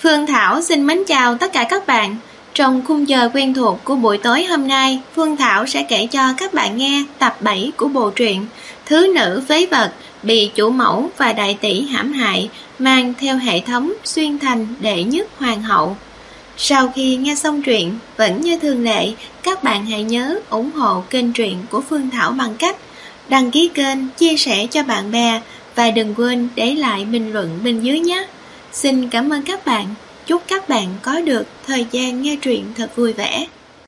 Phương Thảo xin mến chào tất cả các bạn. Trong khung giờ quen thuộc của buổi tối hôm nay, Phương Thảo sẽ kể cho các bạn nghe tập 7 của bộ truyện Thứ nữ phế vật bị chủ mẫu và đại tỷ hãm hại, mang theo hệ thống xuyên thành đệ nhất hoàng hậu. Sau khi nghe xong truyện, vẫn như thường lệ, các bạn hãy nhớ ủng hộ kênh truyện của Phương Thảo bằng cách đăng ký kênh, chia sẻ cho bạn bè và đừng quên để lại bình luận bên dưới nhé. Xin cảm ơn các bạn. Chúc các bạn có được thời gian nghe truyện thật vui vẻ.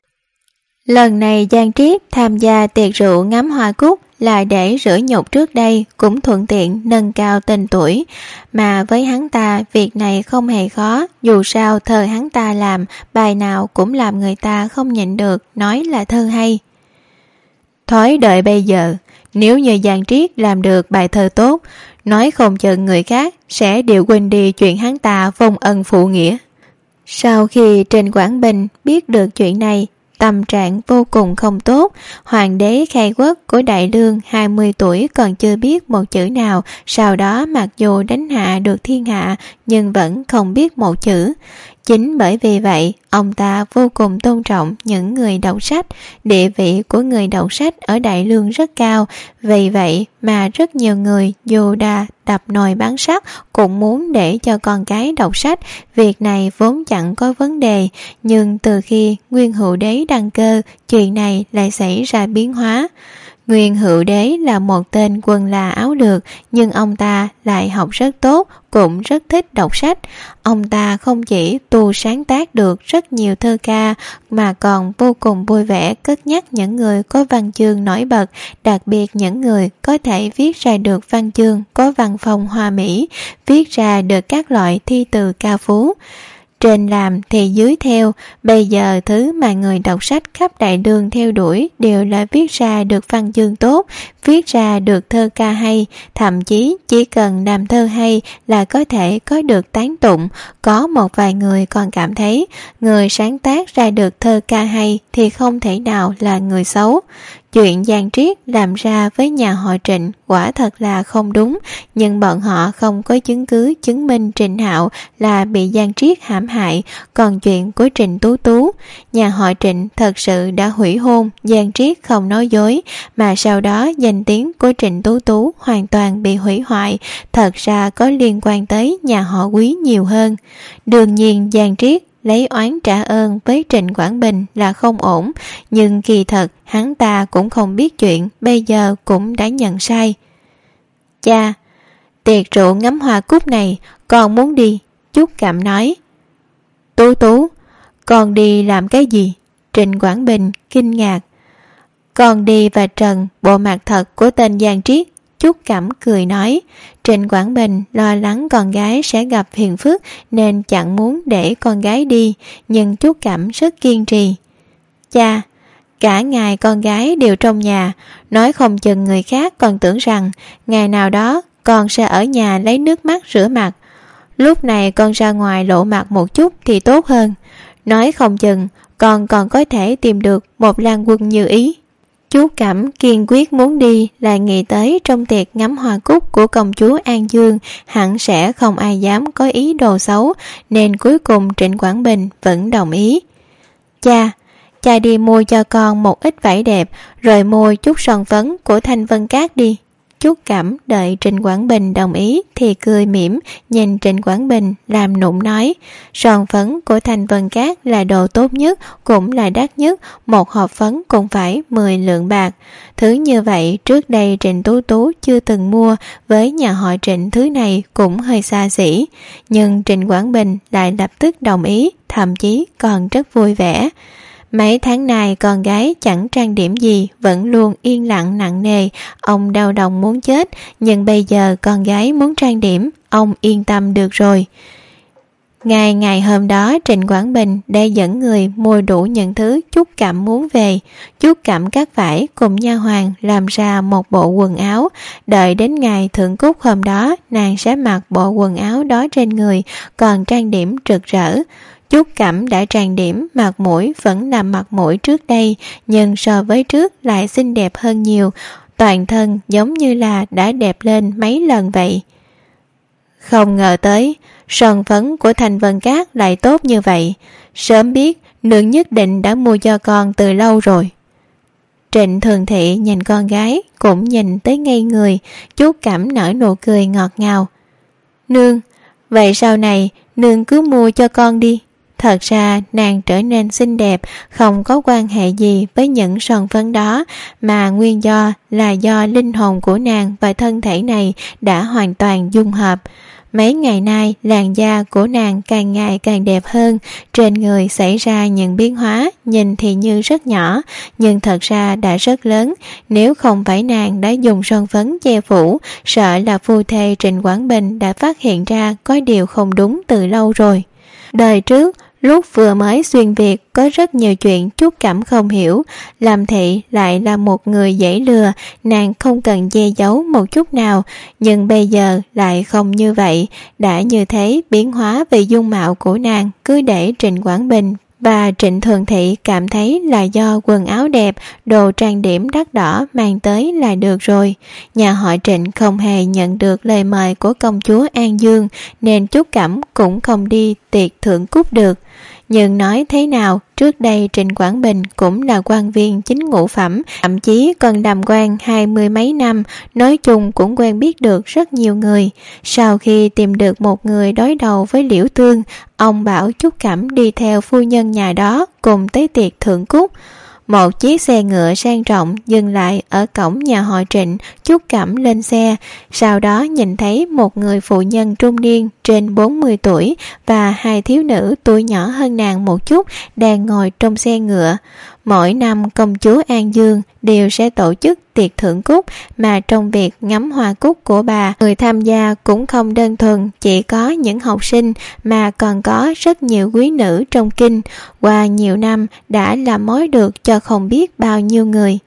Lần này Giang Triết tham gia tiệc rượu ngắm hoa cúc là để rửa nhục trước đây, cũng thuận tiện nâng cao tên tuổi. Mà với hắn ta, việc này không hề khó, dù sao thời hắn ta làm, bài nào cũng làm người ta không nhịn được, nói là thơ hay. Thói đợi bây giờ, nếu như Giang Triết làm được bài thơ tốt, nói không chừng người khác sẽ đều quên đi chuyện hắn ta vong ân phụ nghĩa. Sau khi Trình Quảng Bình biết được chuyện này, tâm trạng vô cùng không tốt. Hoàng đế khai quốc của Đại Lương 20 tuổi còn chưa biết một chữ nào, sau đó mặc dù đánh hạ được thiên hạ nhưng vẫn không biết một chữ. Chính bởi vì vậy, ông ta vô cùng tôn trọng những người đọc sách. Địa vị của người đọc sách ở Đại Lương rất cao, vì vậy mà rất nhiều người dù đã đập nồi bán sắt cũng muốn để cho con cái đọc sách. Việc này vốn chẳng có vấn đề, nhưng từ khi Nguyên Hữu Đế đăng cơ, chuyện này lại xảy ra biến hóa. Nguyên Hữu Đế là một tên quân là áo lược, nhưng ông ta lại học rất tốt, cũng rất thích đọc sách. Ông ta không chỉ tu sáng tác được rất nhiều thơ ca, mà còn vô cùng vui vẻ cất nhắc những người có văn chương nổi bật, đặc biệt những người có thể viết ra được văn chương có văn phong hoa mỹ, viết ra được các loại thi từ ca phú. Trên làm thì dưới theo, bây giờ thứ mà người đọc sách khắp Đại Lương theo đuổi đều là viết ra được văn chương tốt, viết ra được thơ ca hay, thậm chí chỉ cần làm thơ hay là có thể có được tán tụng. Có một vài người còn cảm thấy người sáng tác ra được thơ ca hay thì không thể nào là người xấu. Chuyện Giang Triết làm ra với nhà họ Trịnh quả thật là không đúng, nhưng bọn họ không có chứng cứ chứng minh Trịnh Hạo là bị Giang Triết hãm hại. Còn chuyện của Trịnh Tú Tú, nhà họ Trịnh thật sự đã hủy hôn, Giang Triết không nói dối, mà sau đó danh tiếng của Trịnh Tú Tú hoàn toàn bị hủy hoại, thật ra có liên quan tới nhà họ Quý nhiều hơn. Đương nhiên Giang Triết lấy oán trả ơn với Trịnh Quảng Bình là không ổn, nhưng kỳ thật hắn ta cũng không biết chuyện, bây giờ cũng đã nhận sai. Cha, tiệc rượu ngắm hoa cúc này con muốn đi, Chúc Cảm nói. Tú Tú, con đi làm cái gì? Trịnh Quảng Bình kinh ngạc. Con đi và trần bộ mặt thật của tên Giang Triết, Chúc Cảm cười nói. Trịnh Quảng Bình lo lắng con gái sẽ gặp phiền phức nên chẳng muốn để con gái đi, nhưng Chúc Cảm rất kiên trì. Cha, cả ngày con gái đều trong nhà, nói không chừng người khác còn tưởng rằng ngày nào đó con sẽ ở nhà lấy nước mắt rửa mặt. Lúc này con ra ngoài lộ mặt một chút thì tốt hơn, nói không chừng con còn có thể tìm được một lang quân như ý. Chú Cẩm kiên quyết muốn đi là nghĩ tới trong tiệc ngắm hoa cúc của công chúa An Dương hẳn sẽ không ai dám có ý đồ xấu, nên cuối cùng Trịnh Quảng Bình vẫn đồng ý. Cha đi mua cho con một ít vải đẹp, rồi mua chút son phấn của Thanh Vân Cát đi. Chúc Cảm đợi Trịnh Quảng Bình đồng ý thì cười mỉm nhìn Trịnh Quảng Bình làm nụng nói. Son phấn của Thanh Vân Cát là đồ tốt nhất, cũng là đắt nhất, một hộp phấn cũng phải 10 lượng bạc. Thứ như vậy trước đây Trịnh Tú Tú chưa từng mua, với nhà họ Trịnh thứ này cũng hơi xa xỉ. Nhưng Trịnh Quảng Bình lại lập tức đồng ý, thậm chí còn rất vui vẻ. Mấy tháng này con gái chẳng trang điểm gì, vẫn luôn yên lặng nặng nề, ông đau đầu muốn chết, nhưng bây giờ con gái muốn trang điểm, ông yên tâm được rồi. Ngày hôm đó Trịnh Quảng Bình đã dẫn người mua đủ những thứ Chúc Cảm muốn về. Chúc Cảm cắt vải cùng nha hoàn làm ra một bộ quần áo, đợi đến ngày thưởng cúc hôm đó nàng sẽ mặc bộ quần áo đó trên người, còn trang điểm rực rỡ. Chúc Cảm đã trang điểm, mặt mũi vẫn là mặt mũi trước đây, nhưng so với trước lại xinh đẹp hơn nhiều, toàn thân giống như là đã đẹp lên mấy lần vậy. Không ngờ tới son phấn của Thanh Vân Các lại tốt như vậy. Sớm biết nương nhất định đã mua cho con từ lâu rồi. Trịnh Thường Thị nhìn con gái cũng nhìn tới ngây người. Chú Cẩm nở nụ cười ngọt ngào. Nương, vậy sau này nương cứ mua cho con đi. Thật ra nàng trở nên xinh đẹp không có quan hệ gì với những son phấn đó, mà nguyên do là do linh hồn của nàng và thân thể này đã hoàn toàn dung hợp. Mấy ngày nay làn da của nàng càng ngày càng đẹp hơn, trên người xảy ra những biến hóa nhìn thì như rất nhỏ nhưng thật ra đã rất lớn. Nếu không phải nàng đã dùng son phấn che phủ, sợ là phu thê Trịnh Quảng Bình đã phát hiện ra có điều không đúng từ lâu rồi. Đời trước lúc vừa mới xuyên Việt có rất nhiều chuyện Trúc Cẩm không hiểu. Lâm Thị lại là một người dễ lừa, nàng không cần che giấu một chút nào, nhưng bây giờ lại không như vậy. Đã như thế, biến hóa về dung mạo của nàng cứ để Trịnh Quảng Bình và Trịnh Thường Thị cảm thấy là do quần áo đẹp, đồ trang điểm đắt đỏ mang tới là được rồi. Nhà họ Trịnh không hề nhận được lời mời của công chúa An Dương nên Trúc Cẩm cũng không đi tiệc thưởng cúp được. Nhưng nói thế nào, trước đây Trịnh Quảng Bình cũng là quan viên chính ngũ phẩm, thậm chí còn làm quan 20 mấy năm, nói chung cũng quen biết được rất nhiều người. Sau khi tìm được một người đối đầu với Liễu Tương, ông bảo Trúc Cẩm đi theo phu nhân nhà đó cùng tới tiệc thưởng cúc. Một chiếc xe ngựa sang trọng dừng lại ở cổng nhà họ Trịnh. Trúc Cẩm lên xe, sau đó nhìn thấy một người phụ nhân trung niên trên 40 tuổi và hai thiếu nữ tuổi nhỏ hơn nàng một chút đang ngồi trong xe ngựa. Mỗi năm công chúa An Dương đều sẽ tổ chức tiệc thưởng cúc, mà trong việc ngắm hoa cúc của bà, người tham gia cũng không đơn thuần chỉ có những học sinh mà còn có rất nhiều quý nữ trong kinh. Qua nhiều năm đã làm mối được cho không biết bao nhiêu người.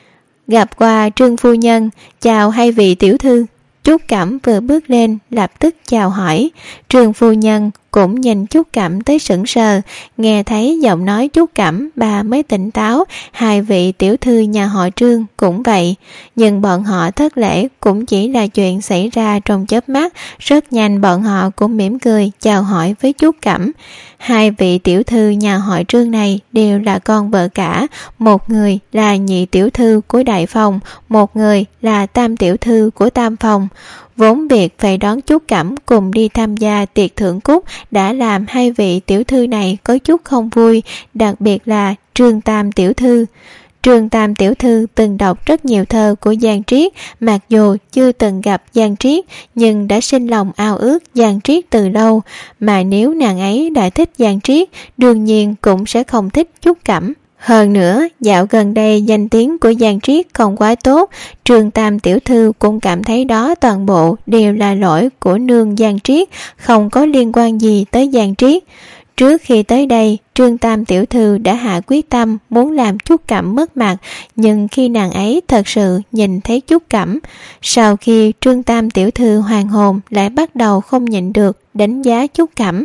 Gặp qua Trương phu nhân, chào hai vị tiểu thư. Trúc Cẩm vừa bước lên lập tức chào hỏi. Trương phu nhân cũng nhìn Trúc Cẩm tới sững sờ, nghe thấy giọng nói Trúc Cẩm bà mới tỉnh táo. Hai vị tiểu thư nhà họ Trương cũng vậy, nhưng bọn họ thất lễ cũng chỉ là chuyện xảy ra trong chớp mắt. Rất nhanh bọn họ cũng mỉm cười chào hỏi với Trúc Cẩm. Hai vị tiểu thư nhà họ Trương này đều là con vợ cả, một người là nhị tiểu thư của đại phòng, một người là tam tiểu thư của tam phòng. Vốn việc phải đón Trúc Cẩm cùng đi tham gia tiệc thưởng cúc đã làm hai vị tiểu thư này có chút không vui, đặc biệt là Trương tam tiểu thư. Trương tam tiểu thư từng đọc rất nhiều thơ của Giang Triết, mặc dù chưa từng gặp Giang Triết nhưng đã sinh lòng ao ước Giang Triết từ lâu, mà nếu nàng ấy đã thích Giang Triết đương nhiên cũng sẽ không thích Trúc Cẩm. Hơn nữa, dạo gần đây danh tiếng của Giang Triết không quá tốt, Trương tam tiểu thư cũng cảm thấy đó toàn bộ đều là lỗi của nương Giang Triết, không có liên quan gì tới Giang Triết. Trước khi tới đây, Trương tam tiểu thư đã hạ quyết tâm muốn làm Trúc Cẩm mất mặt, nhưng khi nàng ấy thật sự nhìn thấy Trúc Cẩm, sau khi Trương tam tiểu thư hoàn hồn lại bắt đầu không nhịn được đánh giá Trúc Cẩm.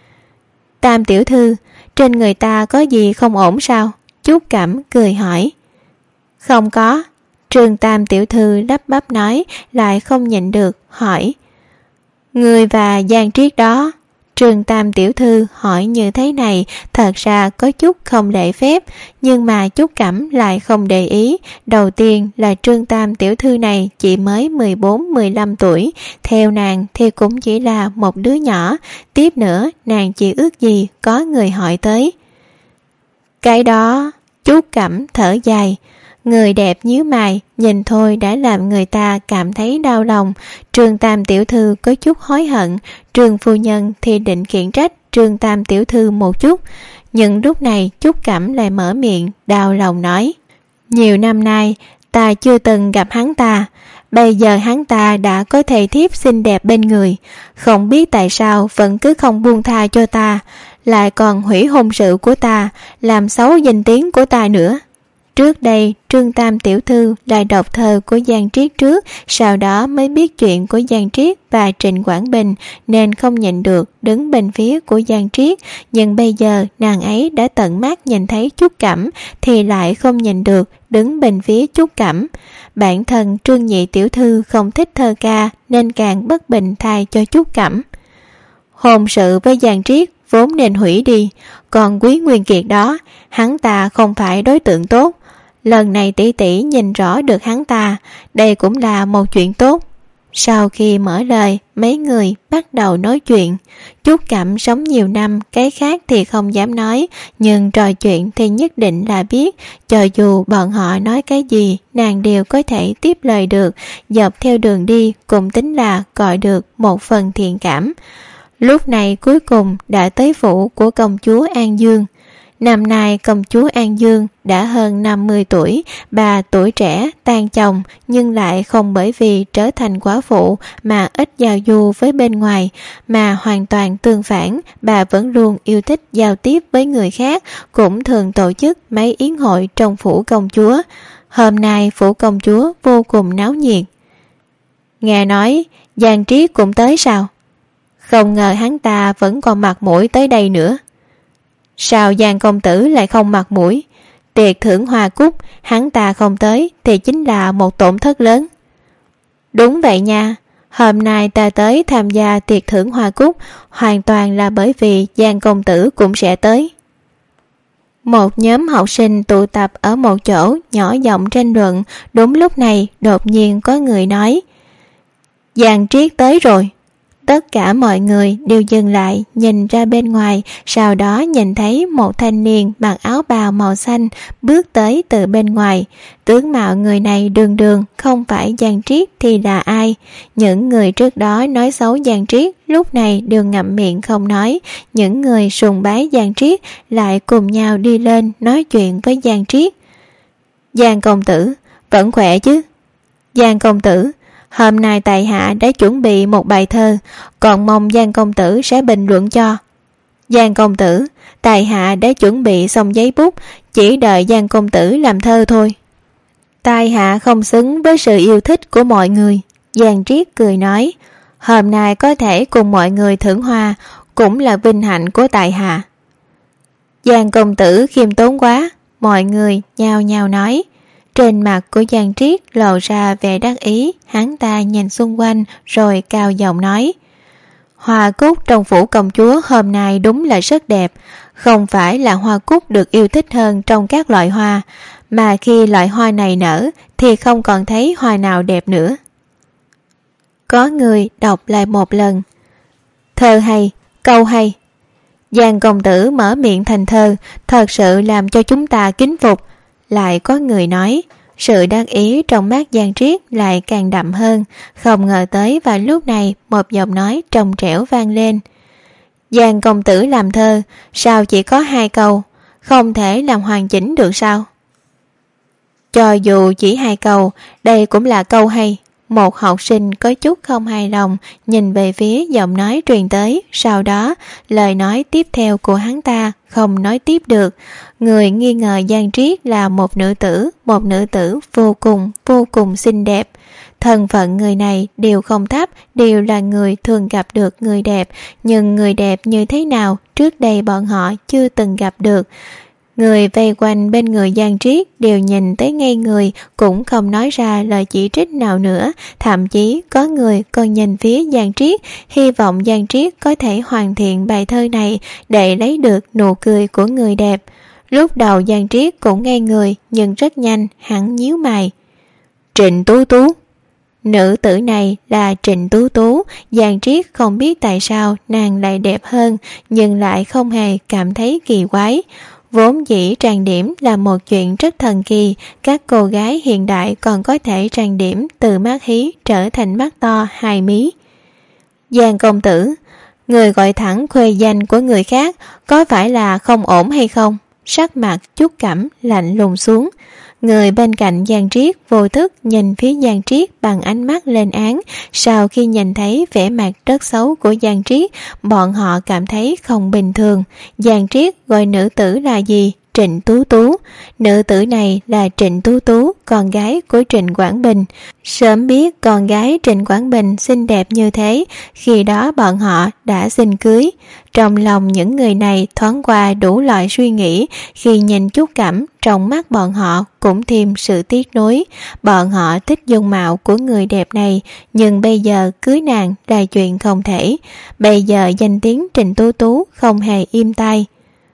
Tam tiểu thư, trên người ta có gì không ổn sao? Trúc Cẩm cười hỏi. Không có. Trương tam tiểu thư lắp bắp nói, lại không nhịn được hỏi. Người và Giang Triết đó. Trương tam tiểu thư hỏi như thế này thật ra có chút không lễ phép, nhưng mà Trúc Cẩm lại không để ý. Đầu tiên là Trương tam tiểu thư này chỉ mới 14-15 tuổi, theo nàng thì cũng chỉ là một đứa nhỏ. Tiếp nữa nàng chỉ ước gì có người hỏi tới. Cái đó, Trúc Cẩm thở dài. Người đẹp nhíu mày, nhìn thôi đã làm người ta cảm thấy đau lòng. Trương tam tiểu thư có chút hối hận, Trương phu nhân thì định khiển trách Trương tam tiểu thư một chút. Nhưng lúc này Trúc Cẩm lại mở miệng, đau lòng nói. Nhiều năm nay, ta chưa từng gặp hắn ta. Bây giờ hắn ta đã có thầy thiếp xinh đẹp bên người, không biết tại sao vẫn cứ không buông tha cho ta, lại còn hủy hôn sự của ta, làm xấu danh tiếng của ta nữa. Trước đây Trương Tam tiểu thư lại đọc thơ của Giang Triết trước, sau đó mới biết chuyện của Giang Triết và Trịnh Quảng Bình nên không nhịn được đứng bên phía của Giang Triết, nhưng bây giờ nàng ấy đã tận mắt nhìn thấy Trúc Cẩm thì lại không nhịn được đứng bên phía Trúc Cẩm. Bản thân Trương nhị tiểu thư không thích thơ ca nên càng bất bình thay cho Trúc Cẩm. Hôn sự với Giang Triết vốn nên hủy đi, còn Quý Nguyên Kiệt đó, hắn ta không phải đối tượng tốt. Lần này tỷ tỷ nhìn rõ được hắn ta, đây cũng là một chuyện tốt. Sau khi mở lời, mấy người bắt đầu nói chuyện. Trúc Cẩm sống nhiều năm, cái khác thì không dám nói, nhưng trò chuyện thì nhất định là biết. Cho dù bọn họ nói cái gì, nàng đều có thể tiếp lời được, dọc theo đường đi cũng tính là gọi được một phần thiện cảm. Lúc này cuối cùng đã tới phủ của công chúa An Dương. Năm nay công chúa An Dương đã hơn 50 tuổi, bà tuổi trẻ, tan chồng nhưng lại không bởi vì trở thành quả phụ mà ít giao du với bên ngoài, mà hoàn toàn tương phản, bà vẫn luôn yêu thích giao tiếp với người khác, cũng thường tổ chức mấy yến hội trong phủ công chúa. Hôm nay phủ công chúa vô cùng náo nhiệt. Nghe nói Giang Triết cũng tới sao? Không ngờ hắn ta vẫn còn mặt mũi tới đây nữa. Sao Giang công tử lại không mặt mũi? Tiệc thưởng hoa cúc hắn ta không tới thì chính là một tổn thất lớn. Đúng vậy nha, hôm nay ta tới tham gia tiệc thưởng hoa cúc hoàn toàn là bởi vì Giang công tử cũng sẽ tới. Một nhóm học sinh tụ tập ở một chỗ nhỏ giọng tranh luận. Đúng lúc này đột nhiên có người nói: Giang Triết tới rồi. Tất cả mọi người đều dừng lại nhìn ra bên ngoài, sau đó nhìn thấy một thanh niên mặc áo bào màu xanh bước tới từ bên ngoài. Tướng mạo người này đường đường không phải Giang Triết thì là ai? Những người trước đó nói xấu Giang Triết lúc này đều ngậm miệng không nói. Những người sùng bái Giang Triết lại cùng nhau đi lên nói chuyện với Giang Triết. Giang công tử, vẫn khỏe chứ? Giang công tử, hôm nay tại hạ đã chuẩn bị một bài thơ, còn mong Giang công tử sẽ bình luận cho. Giang công tử, tại hạ đã chuẩn bị xong giấy bút, chỉ đợi Giang công tử làm thơ thôi. Tại hạ không xứng với sự yêu thích của mọi người. Giang Triết cười nói: Hôm nay có thể cùng mọi người thưởng hoa cũng là vinh hạnh của tại hạ. Giang công tử khiêm tốn quá. Mọi người nhao nhao nói. Trên mặt của Giang Triết lộ ra vẻ đắc ý, hắn ta nhìn xung quanh rồi cao giọng nói: Hoa cúc trong phủ công chúa hôm nay đúng là rất đẹp, không phải là hoa cúc được yêu thích hơn trong các loại hoa, mà khi loại hoa này nở thì không còn thấy hoa nào đẹp nữa. Có người đọc lại một lần: Thơ hay, câu hay. Giang công tử mở miệng thành thơ, thật sự làm cho chúng ta kính phục. Lại có người nói. Sự đắc ý trong mắt Giang Triết lại càng đậm hơn. Không ngờ tới vào lúc này một giọng nói trong trẻo vang lên: Giang công tử làm thơ sao chỉ có 2 câu, không thể làm hoàn chỉnh được sao? Cho dù chỉ 2 câu, đây cũng là câu hay. Một học sinh có chút không hài lòng nhìn về phía giọng nói truyền tới, sau đó lời nói tiếp theo của hắn ta không nói tiếp được. Người nghi ngờ Giang Triết là một nữ tử vô cùng xinh đẹp. Thân phận người này đều không thấp, đều là người thường gặp được người đẹp, nhưng người đẹp như thế nào trước đây bọn họ chưa từng gặp được. Người vây quanh bên người Giang Triết đều nhìn tới ngây người, cũng không nói ra lời chỉ trích nào nữa. Thậm chí có người còn nhìn phía Giang Triết, hy vọng Giang Triết có thể hoàn thiện bài thơ này để lấy được nụ cười của người đẹp. Lúc đầu Giang Triết cũng ngây người, nhưng rất nhanh hắn nhíu mày. Trịnh Tú Tú. Nữ tử này là Trịnh Tú Tú. Giang Triết không biết tại sao nàng lại đẹp hơn, nhưng lại không hề cảm thấy kỳ quái. Vốn dĩ trang điểm là một chuyện rất thần kỳ, các cô gái hiện đại còn có thể trang điểm từ mắt hí trở thành mắt to 2 mí. Giang công tử, người gọi thẳng khuê danh của người khác có phải là không ổn hay không? Sắc mặt Trúc Cẩm lạnh lùng xuống. Người bên cạnh Giang Triết vô thức nhìn phía Giang Triết bằng ánh mắt lên án. Sau khi nhìn thấy vẻ mặt rất xấu của Giang Triết, bọn họ cảm thấy không bình thường. Giang Triết gọi nữ tử là gì? Trịnh Tú Tú. Nữ tử này là Trịnh Tú Tú, con gái của Trịnh Quảng Bình. Sớm biết con gái Trịnh Quảng Bình xinh đẹp như thế, khi đó bọn họ đã xin cưới. Trong lòng những người này thoáng qua đủ loại suy nghĩ, khi nhìn Trúc Cẩm, trong mắt bọn họ cũng thêm sự tiếc nuối. Bọn họ thích dung mạo của người đẹp này, nhưng bây giờ cưới nàng là chuyện không thể. Bây giờ danh tiếng Trịnh Tú Tú không hề im tai.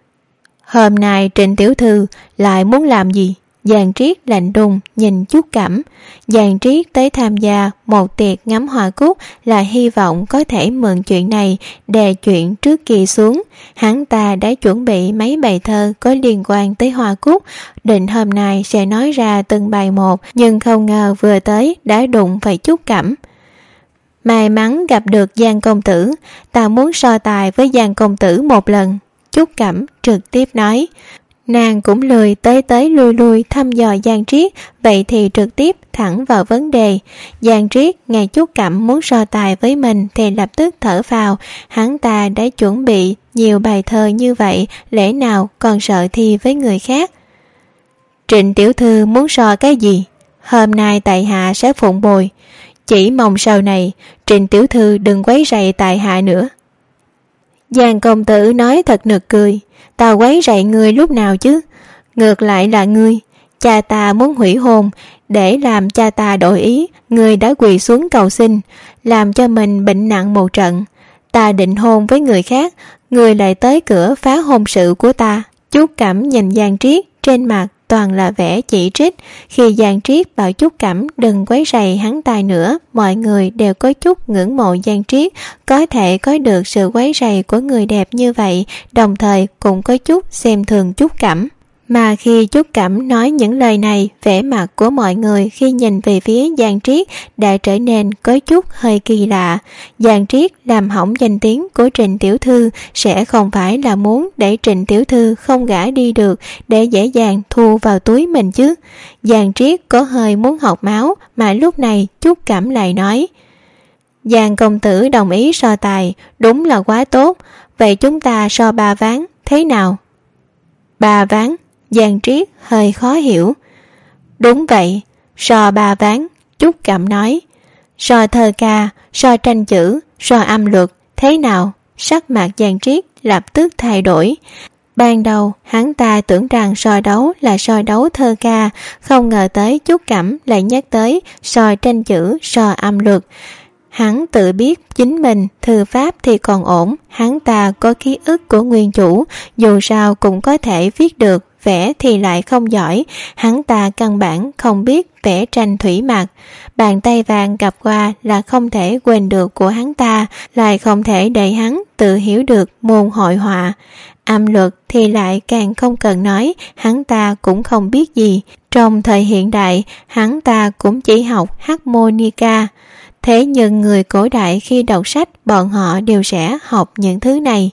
Hôm nay Trịnh tiểu thư lại muốn làm gì? Giang Triết lạnh đùng nhìn Trúc Cẩm. Giang Triết tới tham gia một tiệc ngắm hoa cúc là hy vọng có thể mượn chuyện này đè chuyện trước kia xuống. Hắn ta đã chuẩn bị mấy bài thơ có liên quan tới hoa cúc, định hôm nay sẽ nói ra từng bài một, nhưng không ngờ vừa tới đã đụng phải Trúc Cẩm. May mắn gặp được Giang công tử, ta muốn so tài với Giang công tử một lần. Trúc Cẩm trực tiếp nói. Nàng cũng lười tới lui thăm dò Giang Triết, vậy thì trực tiếp thẳng vào vấn đề. Giang Triết nghe Trúc Cẩm muốn so tài với mình thì lập tức thở phào. Hắn ta đã chuẩn bị nhiều bài thơ như vậy, lẽ nào còn sợ thi với người khác? Trịnh tiểu thư muốn so cái gì? Hôm nay tại hạ sẽ phụng bồi, chỉ mong sau này Trịnh tiểu thư đừng quấy rầy tại hạ nữa. Giang công tử nói thật nực cười. Ta quấy rầy ngươi lúc nào chứ? Ngược lại là ngươi. Cha ta muốn hủy hôn, để làm cha ta đổi ý, ngươi đã quỳ xuống cầu xin, làm cho mình bệnh nặng một trận. Ta định hôn với người khác, ngươi lại tới cửa phá hôn sự của ta. Trúc Cẩm nhìn Giang Triết, trên mặt toàn là vẻ chỉ trích. Khi Giang Triết bảo Trúc Cẩm đừng quấy rầy hắn ta nữa, mọi người đều có chút ngưỡng mộ Giang Triết, có thể có được sự quấy rầy của người đẹp như vậy, đồng thời cũng có chút xem thường Trúc Cẩm. Mà khi Trúc Cẩm nói những lời này, vẻ mặt của mọi người khi nhìn về phía Giang Triết đã trở nên có chút hơi kỳ lạ. Giang Triết làm hỏng danh tiếng của Trịnh tiểu thư sẽ không phải là muốn để Trịnh tiểu thư không gả đi được để dễ dàng thu vào túi mình chứ. Giang Triết có hơi muốn học máu, mà lúc này Trúc Cẩm lại nói. Giang công tử đồng ý so tài, đúng là quá tốt. Vậy chúng ta so 3 ván, thế nào? 3 ván? Giang Triết hơi khó hiểu. Đúng vậy, so 3 ván. Trúc Cẩm nói. So thơ ca, so tranh chữ, so âm luật, thế nào? Sắc mặt Giang Triết lập tức thay đổi. Ban đầu hắn ta tưởng rằng so đấu là so đấu thơ ca, không ngờ tới Trúc Cẩm lại nhắc tới so tranh chữ, so âm luật. Hắn tự biết chính mình thư pháp thì còn ổn, hắn ta có ký ức của nguyên chủ, dù sao cũng có thể viết được, vẽ thì lại không giỏi. Hắn ta căn bản không biết vẽ tranh thủy mặc. Bàn tay vàng gặp qua là không thể quên được của hắn ta, lại không thể để hắn tự hiểu được môn hội họa. Âm luật thì lại càng không cần nói, hắn ta cũng không biết gì. Trong thời hiện đại, hắn ta cũng chỉ học harmonica. Thế nhưng người cổ đại khi đọc sách, bọn họ đều sẽ học những thứ này.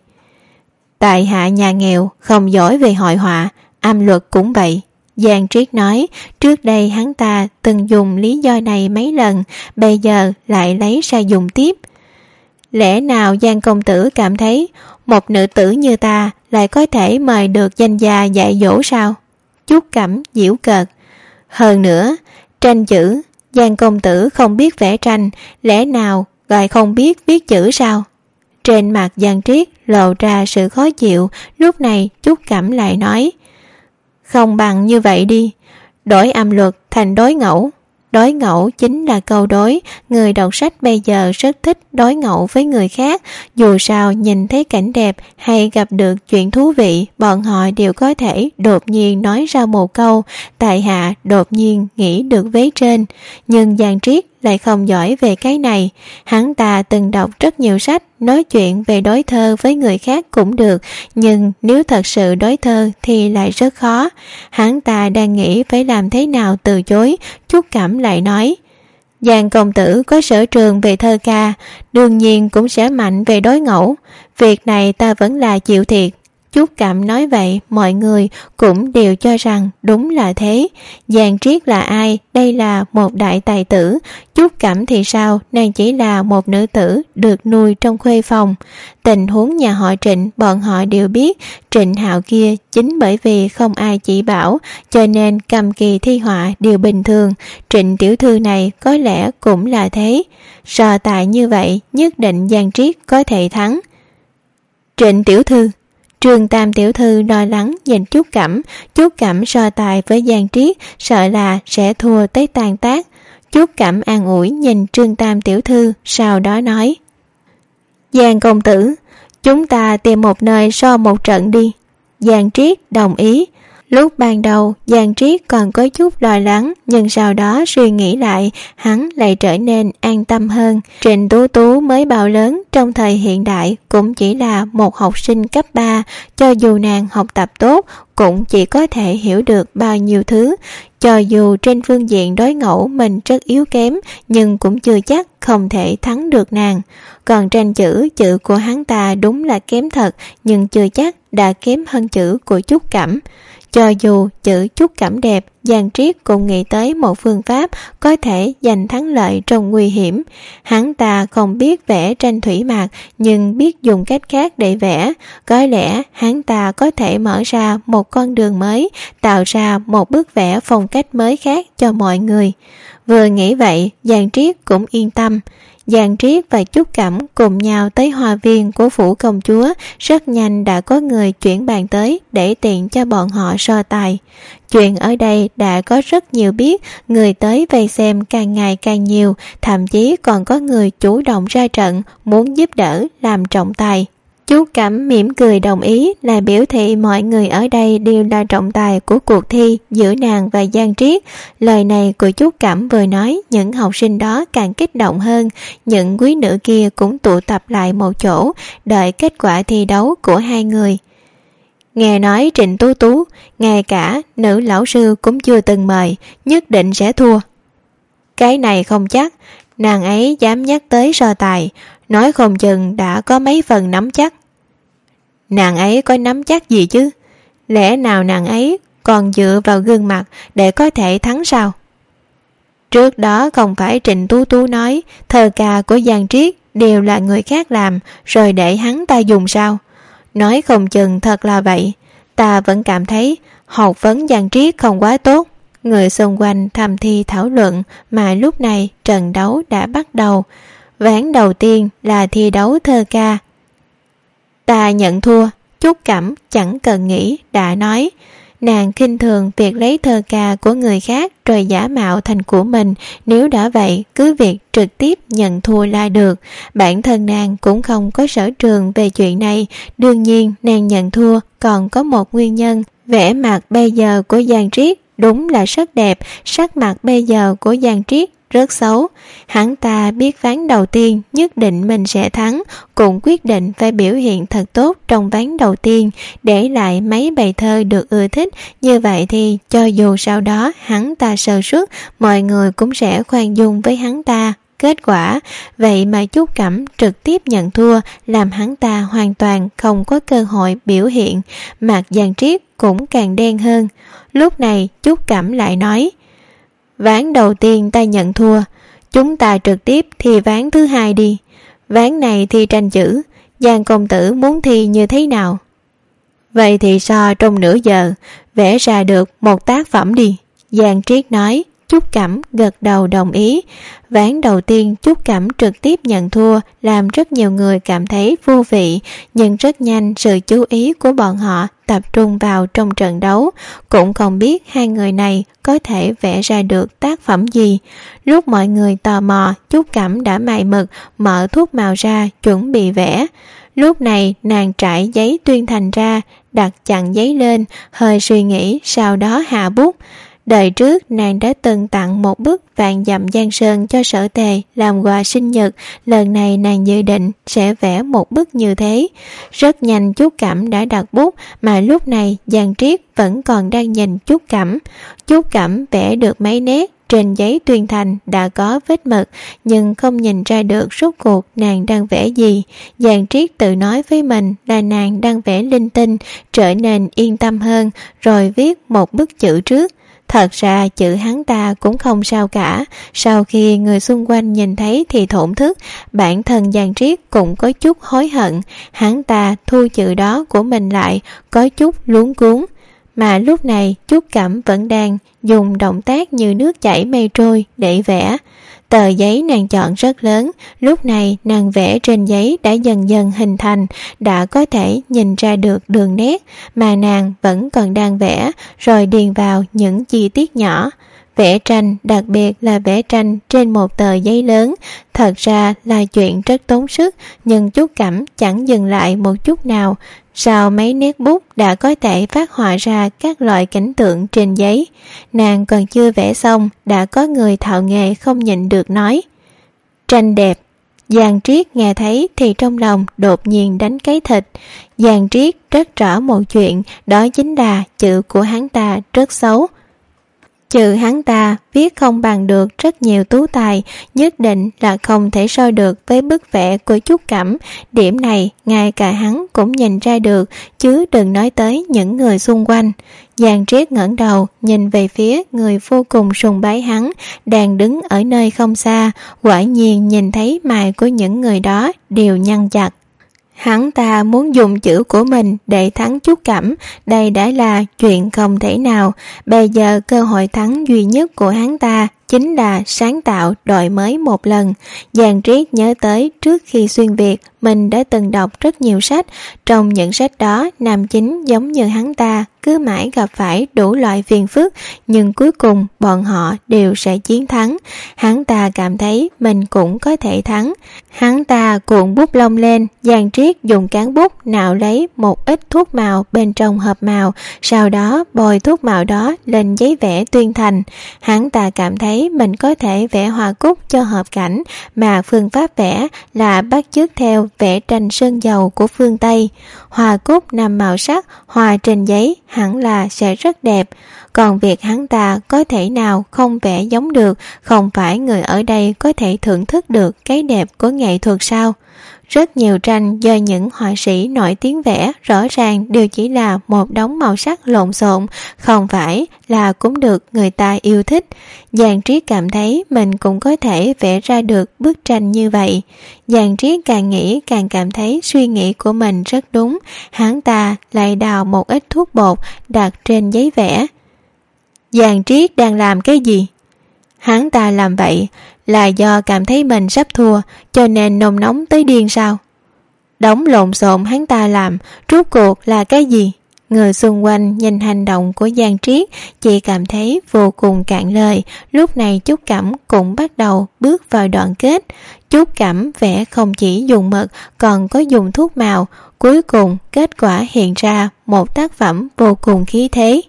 Tại hạ nhà nghèo, không giỏi về hội họa, âm luật cũng vậy. Giang Triết nói, trước đây hắn ta từng dùng lý do này mấy lần, bây giờ lại lấy ra dùng tiếp. Lẽ nào Giang công tử cảm thấy một nữ tử như ta lại có thể mời được danh gia dạy dỗ sao? Trúc Cẩm giễu cợt. Hơn nữa, tranh chữ, Giang công tử không biết vẽ tranh, lẽ nào lại không biết viết chữ sao? Trên mặt Giang Triết lộ ra sự khó chịu. Lúc này Trúc Cẩm lại nói, không bằng như vậy đi, đổi âm luật thành đối ngẫu. Đối ngẫu chính là câu đối. Người đọc sách bây giờ rất thích đối ngẫu với người khác. Dù sao nhìn thấy cảnh đẹp hay gặp được chuyện thú vị, bọn họ đều có thể đột nhiên nói ra một câu, tại hạ đột nhiên nghĩ được vế trên. Nhưng Giang Triết lại không giỏi về cái này. Hắn ta từng đọc rất nhiều sách, nói chuyện về đối thơ với người khác cũng được, nhưng nếu thật sự đối thơ thì lại rất khó. Hắn ta đang nghĩ phải làm thế nào từ chối. Trúc Cẩm lại nói, Giang công tử có sở trường về thơ ca, đương nhiên cũng sẽ mạnh về đối ngẫu. Việc này ta vẫn là chịu thiệt. Chúc Cẩm nói vậy, mọi người cũng đều cho rằng đúng là thế. Giang Triết là ai? Đây là một đại tài tử. Chúc Cẩm thì sao? Nàng chỉ là một nữ tử được nuôi trong khuê phòng. Tình huống nhà họ Trịnh bọn họ đều biết. Trịnh Hạo kia chính bởi vì không ai chỉ bảo, cho nên cầm kỳ thi họa đều bình thường. Trịnh tiểu thư này có lẽ cũng là thế. So tài như vậy, nhất định Giang Triết có thể thắng. Trịnh tiểu thư. Trương Tam tiểu thư lo lắng nhìn Chúc Cẩm. Chúc Cẩm so tài với Giang Triết, sợ là sẽ thua tới tan tác. Chúc Cẩm an ủi nhìn Trương Tam tiểu thư, sau đó nói: Giang công tử, chúng ta tìm một nơi so một trận đi. Giang Triết đồng ý. Lúc ban đầu Giang Triết còn có chút lo lắng, nhưng sau đó suy nghĩ lại, hắn lại trở nên an tâm hơn. Trịnh Tú Tú mới bao lớn, trong thời hiện đại cũng chỉ là một học sinh cấp 3, cho dù nàng học tập tốt cũng chỉ có thể hiểu được bao nhiêu thứ. Cho dù trên phương diện đối ngẫu mình rất yếu kém, nhưng cũng chưa chắc không thể thắng được nàng. Còn tranh chữ của hắn ta đúng là kém thật, nhưng chưa chắc đã kém hơn chữ của Chúc Cẩm. Cho dù chữ Chúc Cẩm đẹp, Giang Triết cũng nghĩ tới một phương pháp có thể giành thắng lợi trong nguy hiểm. Hắn ta không biết vẽ tranh thủy mặc, nhưng biết dùng cách khác để vẽ. Có lẽ hắn ta có thể mở ra một con đường mới, tạo ra một bức vẽ phong cách mới khác cho mọi người. Vừa nghĩ vậy, Giang Triết cũng yên tâm. Giang Triết và Chúc Cẩm cùng nhau tới hoa viên của phủ công chúa, rất nhanh đã có người chuyển bàn tới để tiện cho bọn họ so tài. Chuyện ở đây đã có rất nhiều biết, người tới vây xem càng ngày càng nhiều, thậm chí còn có người chủ động ra trận muốn giúp đỡ làm trọng tài. Chúc Cẩm mỉm cười đồng ý, là biểu thị mọi người ở đây đều là trọng tài của cuộc thi giữa nàng và Giang Triết. Lời này của Chúc Cẩm vừa nói, những học sinh đó càng kích động hơn. Những quý nữ kia cũng tụ tập lại một chỗ, đợi kết quả thi đấu của hai người. Nghe nói Trịnh Tú Tú, ngay cả nữ lão sư cũng chưa từng mời, nhất định sẽ thua. Cái này không chắc, nàng ấy dám nhắc tới so tài, nói không chừng đã có mấy phần nắm chắc. Nàng ấy có nắm chắc gì chứ? Lẽ nào nàng ấy còn dựa vào gương mặt để có thể thắng sao? Trước đó không phải Trịnh Tú Tú nói thơ ca của Giang Triết đều là người khác làm rồi để hắn ta dùng sao? Nói không chừng thật là vậy. Ta vẫn cảm thấy học vấn Giang Triết không quá tốt. Người xung quanh thầm thi thảo luận, mà lúc này trận đấu đã bắt đầu. Ván đầu tiên là thi đấu thơ ca. Ta nhận thua. Chúc Cẩm chẳng cần nghĩ đã nói. Nàng khinh thường việc lấy thơ ca của người khác rồi giả mạo thành của mình. Nếu đã vậy, cứ việc trực tiếp nhận thua là được. Bản thân nàng cũng không có sở trường về chuyện này. Đương nhiên nàng nhận thua còn có một nguyên nhân. Vẻ mặt bây giờ của Giang Triết đúng là rất đẹp. Sắc mặt bây giờ của Giang Triết rất xấu. Hắn ta biết ván đầu tiên nhất định mình sẽ thắng, cũng quyết định phải biểu hiện thật tốt trong ván đầu tiên, để lại mấy bài thơ được ưa thích. Như vậy thì cho dù sau đó hắn ta sơ suất, mọi người cũng sẽ khoan dung với hắn ta. Kết quả vậy mà Chúc Cẩm trực tiếp nhận thua, làm hắn ta hoàn toàn không có cơ hội biểu hiện. Mặt Giang Triết cũng càng đen hơn. Lúc này Chúc Cẩm lại nói: Ván đầu tiên ta nhận thua, chúng ta trực tiếp thi ván thứ hai đi. Ván này thi tranh chữ, Giang công tử muốn thi như thế nào? Vậy thì so trong nửa giờ, vẽ ra được một tác phẩm đi. Giang Triết nói. Chúc Cẩm gật đầu đồng ý. Ván đầu tiên Chúc Cẩm trực tiếp nhận thua, làm rất nhiều người cảm thấy vô vị, nhưng rất nhanh sự chú ý của bọn họ tập trung vào trong trận đấu, cũng không biết hai người này có thể vẽ ra được tác phẩm gì. Lúc mọi người tò mò, Chúc Cẩm đã mài mực, mở thuốc màu ra, chuẩn bị vẽ. Lúc này nàng trải giấy tuyên thành ra, đặt chặn giấy lên, hơi suy nghĩ, sau đó hạ bút. Đời trước nàng đã từng tặng một bức Vạn Dặm Giang Sơn cho Sở Tề làm quà sinh nhật, lần này nàng dự định sẽ vẽ một bức như thế. Rất nhanh Chúc Cẩm đã đặt bút, mà lúc này Giang Triết vẫn còn đang nhìn Chúc Cẩm. Chúc Cẩm vẽ được mấy nét trên giấy tuyên thành đã có vết mực, nhưng không nhìn ra được rốt cuộc nàng đang vẽ gì. Giang Triết tự nói với mình là nàng đang vẽ linh tinh, trở nên yên tâm hơn, rồi viết một bức chữ trước. Thật ra chữ hắn ta cũng không sao cả, sau khi người xung quanh nhìn thấy thì thổn thức, bản thân Giang Triết cũng có chút hối hận, hắn ta thu chữ đó của mình lại, có chút luống cuống. Mà lúc này Trúc Cẩm vẫn đang dùng động tác như nước chảy mây trôi để vẽ. Tờ giấy nàng chọn rất lớn, lúc này nàng vẽ trên giấy đã dần dần hình thành, đã có thể nhìn ra được đường nét, mà nàng vẫn còn đang vẽ, rồi điền vào những chi tiết nhỏ. Vẽ tranh, đặc biệt là vẽ tranh trên một tờ giấy lớn, thật ra là chuyện rất tốn sức, nhưng Trúc Cẩm chẳng dừng lại một chút nào. Sau mấy nét bút đã có thể phát họa ra các loại cảnh tượng trên giấy. Nàng còn chưa vẽ xong, đã có người thạo nghề không nhịn được nói: tranh đẹp. Giang Triết nghe thấy thì trong lòng đột nhiên đánh cái thịt. Giang Triết rất rõ một chuyện, đó chính là chữ của hắn ta rất xấu. Chữ hắn ta viết không bằng được rất nhiều tú tài, nhất định là không thể so được với bức vẽ của Trúc Cẩm. Điểm này ngay cả hắn cũng nhìn ra được, chứ đừng nói tới những người xung quanh. Giang Triết ngẩng đầu nhìn về phía người vô cùng sùng bái hắn đang đứng ở nơi không xa, quả nhiên nhìn thấy mày của những người đó đều nhăn chặt. Hắn ta muốn dùng chữ của mình để thắng Trúc Cẩm, đây đã là chuyện không thể nào. Bây giờ cơ hội thắng duy nhất của hắn ta chính là sáng tạo đổi mới một lần. Giang Triết nhớ tới trước khi xuyên Việt, mình đã từng đọc rất nhiều sách. Trong những sách đó, nam chính giống như hắn ta, cứ mãi gặp phải đủ loại phiền phức, nhưng cuối cùng bọn họ đều sẽ chiến thắng. Hắn ta cảm thấy mình cũng có thể thắng. Hắn ta cuộn bút lông lên, Giang Triết dùng cán bút nạo lấy một ít thuốc màu bên trong hộp màu, sau đó bôi thuốc màu đó lên giấy vẽ tuyên thành. Hắn ta cảm thấy mình có thể vẽ hoa cúc cho hợp cảnh, mà phương pháp vẽ là bắt chước theo vẽ tranh sơn dầu của phương Tây. Hoa cúc nằm màu sắc, hoa trên giấy hẳn là sẽ rất đẹp. Còn việc hắn ta có thể nào không vẽ giống được, không phải người ở đây có thể thưởng thức được cái đẹp của nghệ thuật sao? Rất nhiều tranh do những họa sĩ nổi tiếng vẽ rõ ràng đều chỉ là một đống màu sắc lộn xộn, không phải là cũng được người ta yêu thích. Giang Triết cảm thấy mình cũng có thể vẽ ra được bức tranh như vậy. Giang Triết càng nghĩ càng cảm thấy suy nghĩ của mình rất đúng. Hắn ta lại đào một ít thuốc bột đặt trên giấy vẽ. Giang Triết đang làm cái gì? Hắn ta làm vậy là do cảm thấy mình sắp thua, cho nên nôn nóng tới điên sao? Đống lộn xộn hắn ta làm, rốt cuộc là cái gì? Người xung quanh nhìn hành động của Giang Triết chỉ cảm thấy vô cùng cạn lời. Lúc này Trúc Cẩm cũng bắt đầu bước vào đoạn kết. Trúc Cẩm vẽ không chỉ dùng mực, còn có dùng thuốc màu. Cuối cùng kết quả hiện ra một tác phẩm vô cùng khí thế.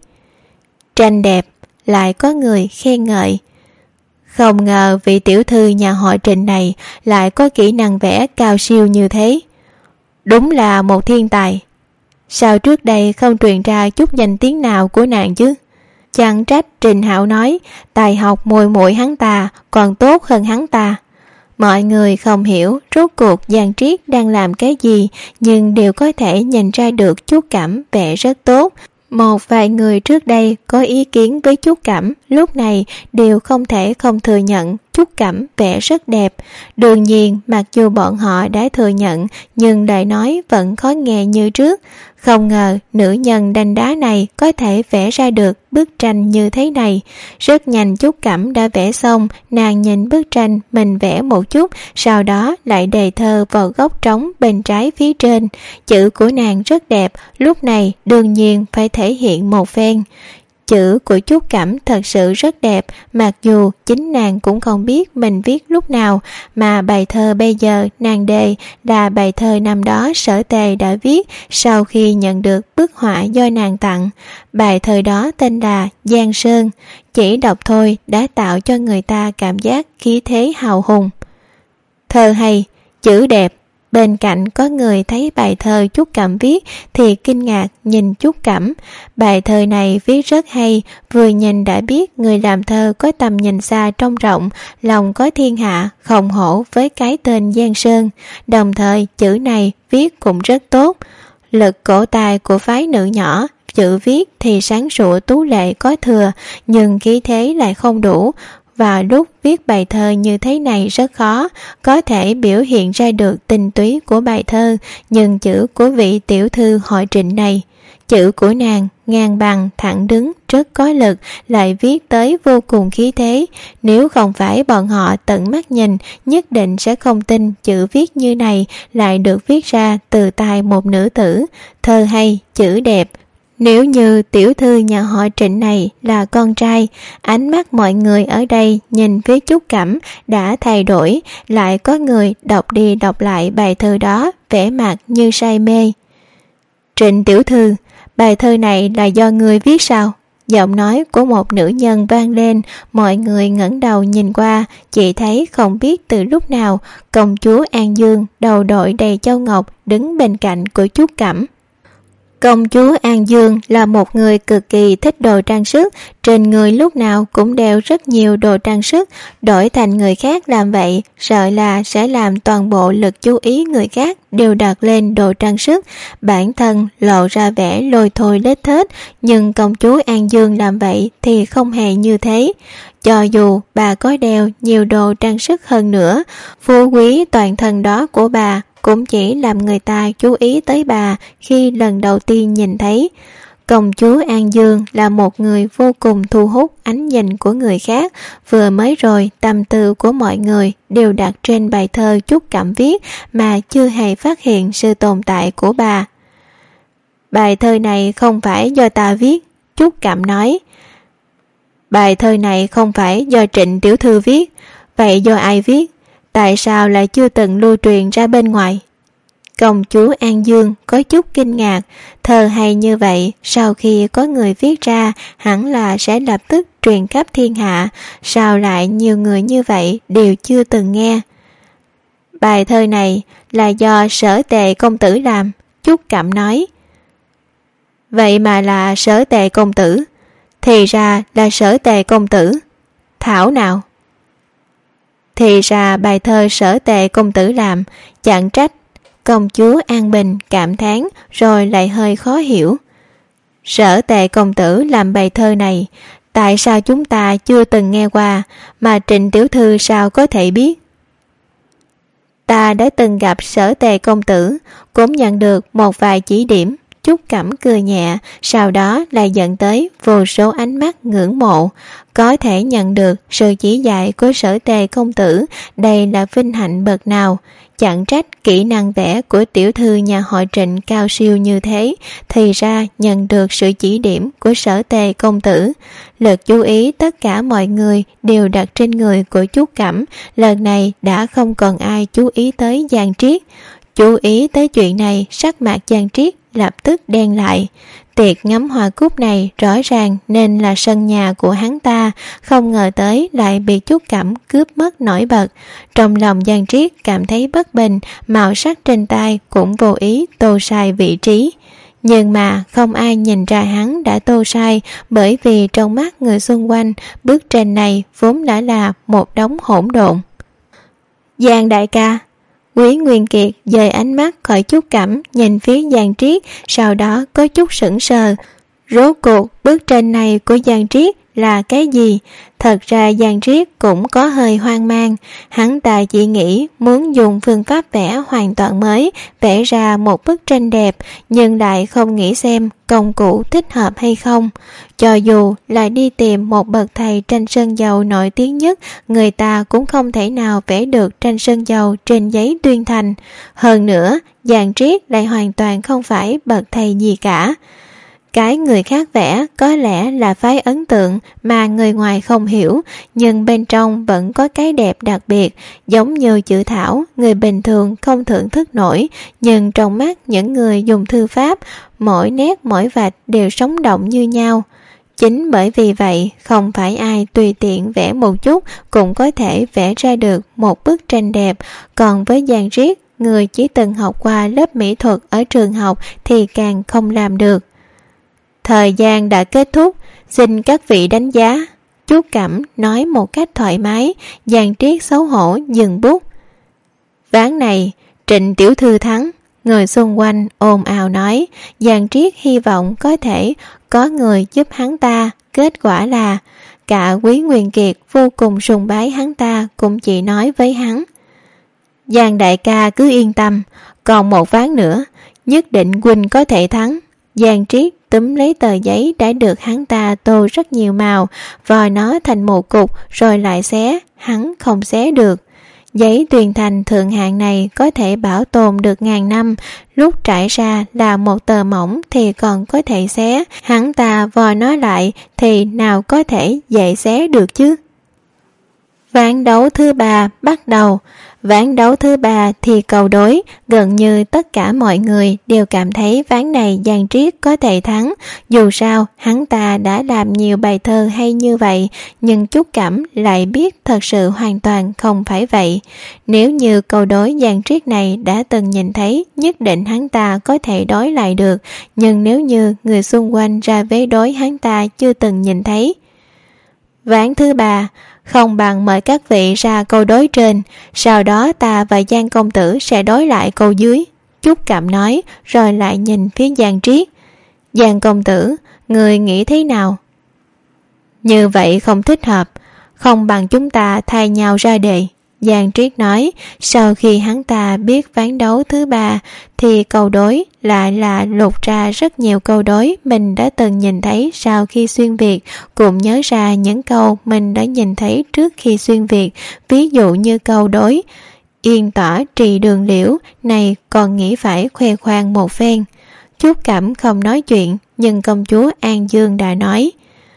Tranh đẹp, lại có người khen ngợi. Không ngờ vị tiểu thư nhà họ Trịnh này lại có kỹ năng vẽ cao siêu như thế. Đúng là một thiên tài. Sao trước đây không truyền ra chút danh tiếng nào của nàng chứ? Chẳng trách Trình Hạo nói tài học mùi muội hắn ta còn tốt hơn hắn ta. Mọi người không hiểu rốt cuộc Giang Triết đang làm cái gì, nhưng đều có thể nhìn ra được Trúc Cẩm vẽ rất tốt. Một vài người trước đây có ý kiến với Trúc Cẩm, lúc này đều không thể không thừa nhận Trúc Cẩm vẽ rất đẹp. Đương nhiên, mặc dù bọn họ đã thừa nhận, nhưng lời nói vẫn khó nghe như trước. Không ngờ nữ nhân đanh đá này có thể vẽ ra được bức tranh như thế này. Rất nhanh Trúc Cẩm đã vẽ xong, nàng nhìn bức tranh mình vẽ một chút, sau đó lại đề thơ vào góc trống bên trái phía trên. Chữ của nàng rất đẹp, lúc này đương nhiên phải thể hiện một phen. Chữ của Trúc Cẩm thật sự rất đẹp, mặc dù chính nàng cũng không biết mình viết lúc nào, mà bài thơ bây giờ nàng đề là bài thơ năm đó Sở Tề đã viết sau khi nhận được bức họa do nàng tặng. Bài thơ đó tên là Giang Sơn, chỉ đọc thôi đã tạo cho người ta cảm giác khí thế hào hùng. Thơ hay, chữ đẹp, Bên cạnh có người thấy bài thơ Trúc Cẩm viết thì kinh ngạc nhìn Trúc Cẩm. Bài thơ này viết rất hay, vừa nhìn đã biết người làm thơ có tầm nhìn xa trông rộng, lòng có thiên hạ, không hổ với cái tên Giang Sơn. Đồng thời chữ này viết cũng rất tốt. Lực cổ tài của phái nữ nhỏ, chữ viết thì sáng sủa tú lệ có thừa, nhưng khí thế lại không đủ. Và lúc viết bài thơ như thế này rất khó, có thể biểu hiện ra được tinh túy của bài thơ, nhưng chữ của vị tiểu thư họ Trịnh này, chữ của nàng ngang bằng, thẳng đứng, rất có lực, lại viết tới vô cùng khí thế. Nếu không phải bọn họ tận mắt nhìn, nhất định sẽ không tin chữ viết như này lại được viết ra từ tay một nữ tử. Thơ hay, chữ đẹp. Nếu như tiểu thư nhà họ Trịnh này là con trai, ánh mắt mọi người ở đây nhìn phía Trúc Cẩm đã thay đổi, lại có người đọc đi đọc lại bài thơ đó, vẻ mặt như say mê. Trịnh tiểu thư, bài thơ này là do người viết sao? Giọng nói của một nữ nhân vang lên, mọi người ngẩng đầu nhìn qua, chỉ thấy không biết từ lúc nào công chúa An Dương đầu đội đầy châu ngọc đứng bên cạnh của Trúc Cẩm. Công chúa An Dương là một người cực kỳ thích đồ trang sức, trên người lúc nào cũng đeo rất nhiều đồ trang sức, đổi thành người khác làm vậy, sợ là sẽ làm toàn bộ lực chú ý người khác đều đặt lên đồ trang sức, bản thân lộ ra vẻ lôi thôi lết thết, nhưng công chúa An Dương làm vậy thì không hề như thế. Cho dù bà có đeo nhiều đồ trang sức hơn nữa, phú quý toàn thân đó của bà cũng chỉ làm người ta chú ý tới bà khi lần đầu tiên nhìn thấy. Công chúa An Dương là một người vô cùng thu hút ánh nhìn của người khác, vừa mới rồi tâm tư của mọi người đều đặt trên bài thơ Trúc Cẩm viết mà chưa hề phát hiện sự tồn tại của bà. Bài thơ này không phải do ta viết, Trúc Cẩm nói. Bài thơ này không phải do Trịnh tiểu thư viết, vậy do ai viết? Tại sao lại chưa từng lưu truyền ra bên ngoài? Công chúa An Dương có chút kinh ngạc, thơ hay như vậy sau khi có người viết ra hẳn là sẽ lập tức truyền khắp thiên hạ, sao lại nhiều người như vậy đều chưa từng nghe? Bài thơ này là do Sở Tề công tử làm, Trúc Cẩm nói. Vậy mà là Sở Tề công tử? Thì ra là Sở Tề công tử. Thảo nào? Thì ra bài thơ Sở Tề công tử làm, chẳng trách. Công chúa An Bình cảm thán rồi lại hơi khó hiểu. Sở Tề công tử làm bài thơ này, tại sao chúng ta chưa từng nghe qua, mà Trịnh tiểu thư sao có thể biết? Ta đã từng gặp Sở Tề công tử, cũng nhận được một vài chỉ điểm. Trúc Cẩm cười nhẹ, sau đó lại dẫn tới vô số ánh mắt ngưỡng mộ. Có thể nhận được sự chỉ dạy của Sở Tề công tử, đây là vinh hạnh bậc nào. Chẳng trách kỹ năng vẽ của tiểu thư nhà họ Trịnh cao siêu như thế, thì ra nhận được sự chỉ điểm của Sở Tề công tử. Lực chú ý tất cả mọi người đều đặt trên người của Trúc Cẩm, lần này đã không còn ai chú ý tới Giang Triết. Chú ý tới chuyện này, sắc mặt Giang Triết lập tức đen lại. Tiệc ngắm hoa cúc này rõ ràng nên là sân nhà của hắn ta, không ngờ tới lại bị Trúc Cẩm cướp mất nổi bật. Trong lòng Giang Triết cảm thấy bất bình, màu sắc trên tay cũng vô ý tô sai vị trí. Nhưng mà không ai nhìn ra hắn đã tô sai, bởi vì trong mắt người xung quanh, bức tranh này vốn đã là một đống hỗn độn. Giang đại ca. Quý Nguyên Kiệt dời ánh mắt khỏi Trúc Cẩm nhìn phía Giang Triết, sau đó có chút sững sờ. Rốt cuộc bức tranh này của Giang Triết là cái gì? Thật ra Giang Triết cũng có hơi hoang mang, hắn ta chỉ nghĩ muốn dùng phương pháp vẽ hoàn toàn mới, vẽ ra một bức tranh đẹp, nhưng lại không nghĩ xem công cụ thích hợp hay không. Cho dù là đi tìm một bậc thầy tranh sơn dầu nổi tiếng nhất, người ta cũng không thể nào vẽ được tranh sơn dầu trên giấy tuyên thành. Hơn nữa, Giang Triết lại hoàn toàn không phải bậc thầy gì cả. Cái người khác vẽ có lẽ là phái ấn tượng mà người ngoài không hiểu, nhưng bên trong vẫn có cái đẹp đặc biệt, giống như chữ thảo, người bình thường không thưởng thức nổi, nhưng trong mắt những người dùng thư pháp, mỗi nét mỗi vạch đều sống động như nhau. Chính bởi vì vậy, không phải ai tùy tiện vẽ một chút cũng có thể vẽ ra được một bức tranh đẹp, còn với Giang Triết, người chỉ từng học qua lớp mỹ thuật ở trường học thì càng không làm được. Thời gian đã kết thúc, xin các vị đánh giá. Chú Cẩm nói một cách thoải mái. Giang Triết xấu hổ dừng bút. Ván này Trịnh tiểu thư thắng. Người xung quanh ồn ào nói. Giang Triết hy vọng có thể có người giúp hắn ta. Kết quả là cả Quý Nguyên Kiệt vô cùng sùng bái hắn ta cũng chỉ nói với hắn: Giang đại ca cứ yên tâm, còn một ván nữa, nhất định huynh có thể thắng. Giang Triết túm lấy tờ giấy đã được hắn ta tô rất nhiều màu, vò nó thành một cục rồi lại xé, hắn không xé được. Giấy tuyền thành thượng hạng này có thể bảo tồn được ngàn năm, lúc trải ra là một tờ mỏng thì còn có thể xé, hắn ta vò nó lại thì nào có thể dễ xé được chứ. Ván đấu thứ 3 bắt đầu. Ván đấu thứ 3 thì cầu đối, gần như tất cả mọi người đều cảm thấy ván này Giang Triết có thể thắng. Dù sao, hắn ta đã làm nhiều bài thơ hay như vậy, nhưng Trúc Cẩm lại biết thật sự hoàn toàn không phải vậy. Nếu như cầu đối Giang Triết này đã từng nhìn thấy, nhất định hắn ta có thể đối lại được, nhưng nếu như người xung quanh ra vế đối hắn ta chưa từng nhìn thấy. Ván thứ 3, không bằng mời các vị ra câu đối trên, sau đó ta và Giang công tử sẽ đối lại câu dưới. Trúc Cẩm nói, rồi lại nhìn phía Giang Triết. Giang công tử, người nghĩ thế nào? Như vậy không thích hợp, không bằng chúng ta thay nhau ra đề. Giang Triết nói, sau khi hắn ta biết ván đấu thứ 3 thì câu đối lại là lục ra rất nhiều câu đối mình đã từng nhìn thấy sau khi xuyên Việt, cũng nhớ ra những câu mình đã nhìn thấy trước khi xuyên Việt, ví dụ như câu đối Yên tỏa trì đường liễu này còn nghĩ phải khoe khoang một phen. Trúc Cẩm không nói chuyện, nhưng công chúa An Dương đã nói.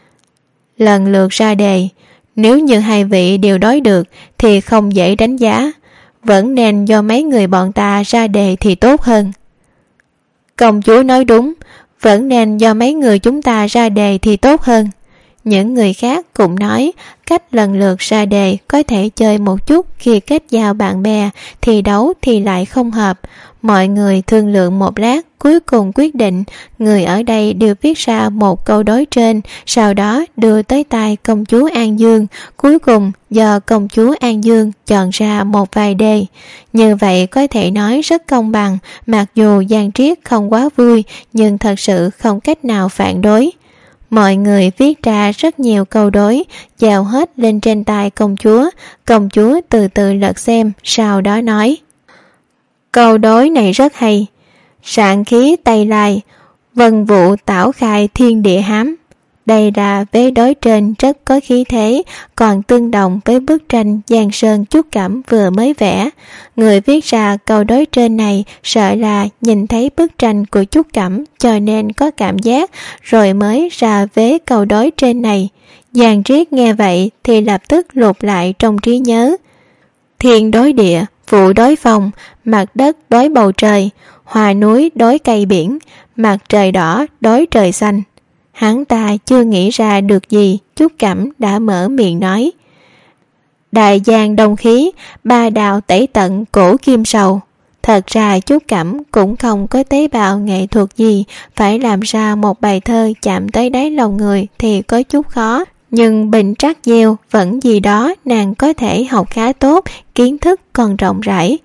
Lần lượt ra đề, nếu như hai vị đều đối được thì không dễ đánh giá, vẫn nên do mấy người bọn ta ra đề thì tốt hơn. Công chúa nói đúng, vẫn nên do mấy người chúng ta ra đề thì tốt hơn. Những người khác cũng nói, cách lần lượt ra đề có thể chơi một chút, khi kết giao bạn bè thì đấu thì lại không hợp. Mọi người thương lượng một lát, cuối cùng quyết định người ở đây đều viết ra một câu đối trên, sau đó đưa tới tay công chúa An Dương. Cuối cùng do công chúa An Dương chọn ra một vài đề. Như vậy có thể nói rất công bằng, mặc dù Giang Triết không quá vui, nhưng thật sự không cách nào phản đối. Mọi người viết ra rất nhiều câu đối, dào hết lên trên tay công chúa. Công chúa từ từ lật xem, sau đó nói. Câu đối này rất hay. Sạn khí Tây Lai, vân vụ tảo khai thiên địa hám. Đây là vế đối trên rất có khí thế, còn tương đồng với bức tranh Giang Sơn Trúc Cẩm vừa mới vẽ. Người viết ra câu đối trên này sợ là nhìn thấy bức tranh của Trúc Cẩm cho nên có cảm giác, rồi mới ra vế câu đối trên này. Giang Triết nghe vậy thì lập tức lục lại trong trí nhớ. Thiên đối địa, vụ đối phong, mặt đất đối bầu trời, hòa núi đối cây biển, mặt trời đỏ đối trời xanh. Hắn ta chưa nghĩ ra được gì, Trúc Cẩm đã mở miệng nói. Đại giang đông khí, ba đào tẩy tận cổ kim sầu. Thật ra Trúc Cẩm cũng không có tế bào nghệ thuật gì, phải làm ra một bài thơ chạm tới đáy lòng người thì có chút khó. Nhưng bình trắc gieo vẫn gì đó nàng có thể học khá tốt, kiến thức còn rộng rãi.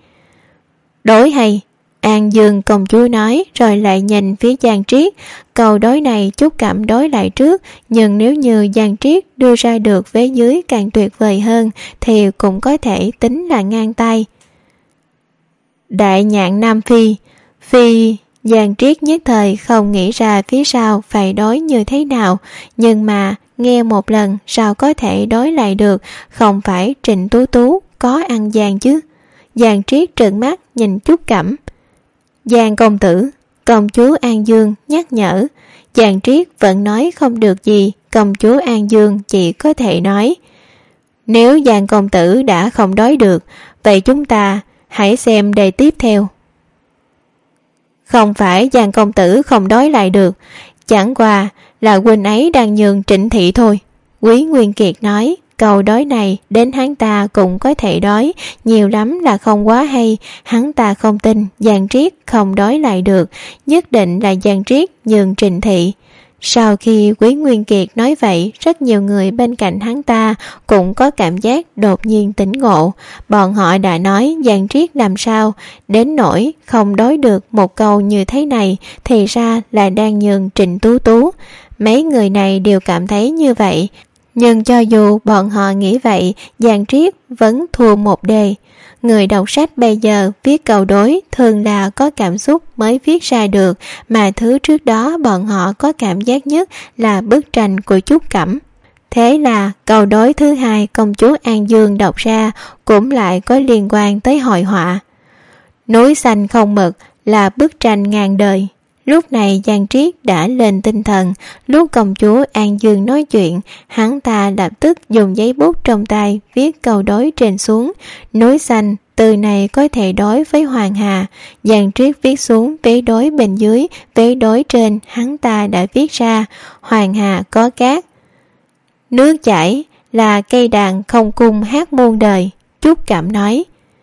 Đối hay, An Dương công chúa nói, rồi lại nhìn phía Giang Triết. Câu đối này Trúc Cẩm đối lại trước, nhưng nếu như Giang Triết đưa ra được vế dưới càng tuyệt vời hơn thì cũng có thể tính là ngang tay. Đại nhạn Nam Phi, Phi... Giang Triết nhất thời không nghĩ ra phía sau phải đối như thế nào, nhưng mà nghe một lần sao có thể đối lại được, không phải Trịnh Tú Tú có ăn gian chứ. Giang Triết trợn mắt nhìn Trúc Cẩm. Giang công tử, công chúa An Dương nhắc nhở. Giang Triết vẫn nói không được gì, công chúa An Dương chỉ có thể nói. Nếu Giang công tử đã không đối được, vậy chúng ta hãy xem đề tiếp theo. Không phải Giang công tử không đối lại được, chẳng qua là huynh ấy đang nhường Trịnh thị thôi. Quý Nguyên Kiệt nói, câu đối này đến hắn ta cũng có thể đối, nhiều lắm là không quá hay. Hắn ta không tin Giang Triết không đối lại được, nhất định là Giang Triết nhường Trình Thị. Sau khi Quý Nguyên Kiệt nói vậy, rất nhiều người bên cạnh hắn ta cũng có cảm giác đột nhiên tỉnh ngộ. Bọn họ đã nói Giang Triết làm sao đến nỗi không đối được một câu như thế này, thì ra là đang nhường Trịnh Tú Tú. Mấy người này đều cảm thấy như vậy, nhưng cho dù bọn họ nghĩ vậy, Giang Triết vẫn thua một đề. Người đọc sách bây giờ viết câu đối thường là có cảm xúc mới viết ra được, mà thứ trước đó bọn họ có cảm giác nhất là bức tranh của Trúc Cẩm. Thế là câu đối thứ hai công chúa An Dương đọc ra cũng lại có liên quan tới hội họa. Núi xanh không mực là bức tranh ngàn đời. Lúc này Giang Triết đã lên tinh thần, lúc công chúa An Dương nói chuyện, hắn ta lập tức dùng giấy bút trong tay viết câu đối trên xuống. Núi xanh, từ này có thể đối với Hoàng Hà. Giang Triết viết xuống vế đối bên dưới, vế đối trên hắn ta đã viết ra Hoàng Hà có cát. Nước chảy là cây đàn không cung hát muôn đời. Trúc Cẩm nói.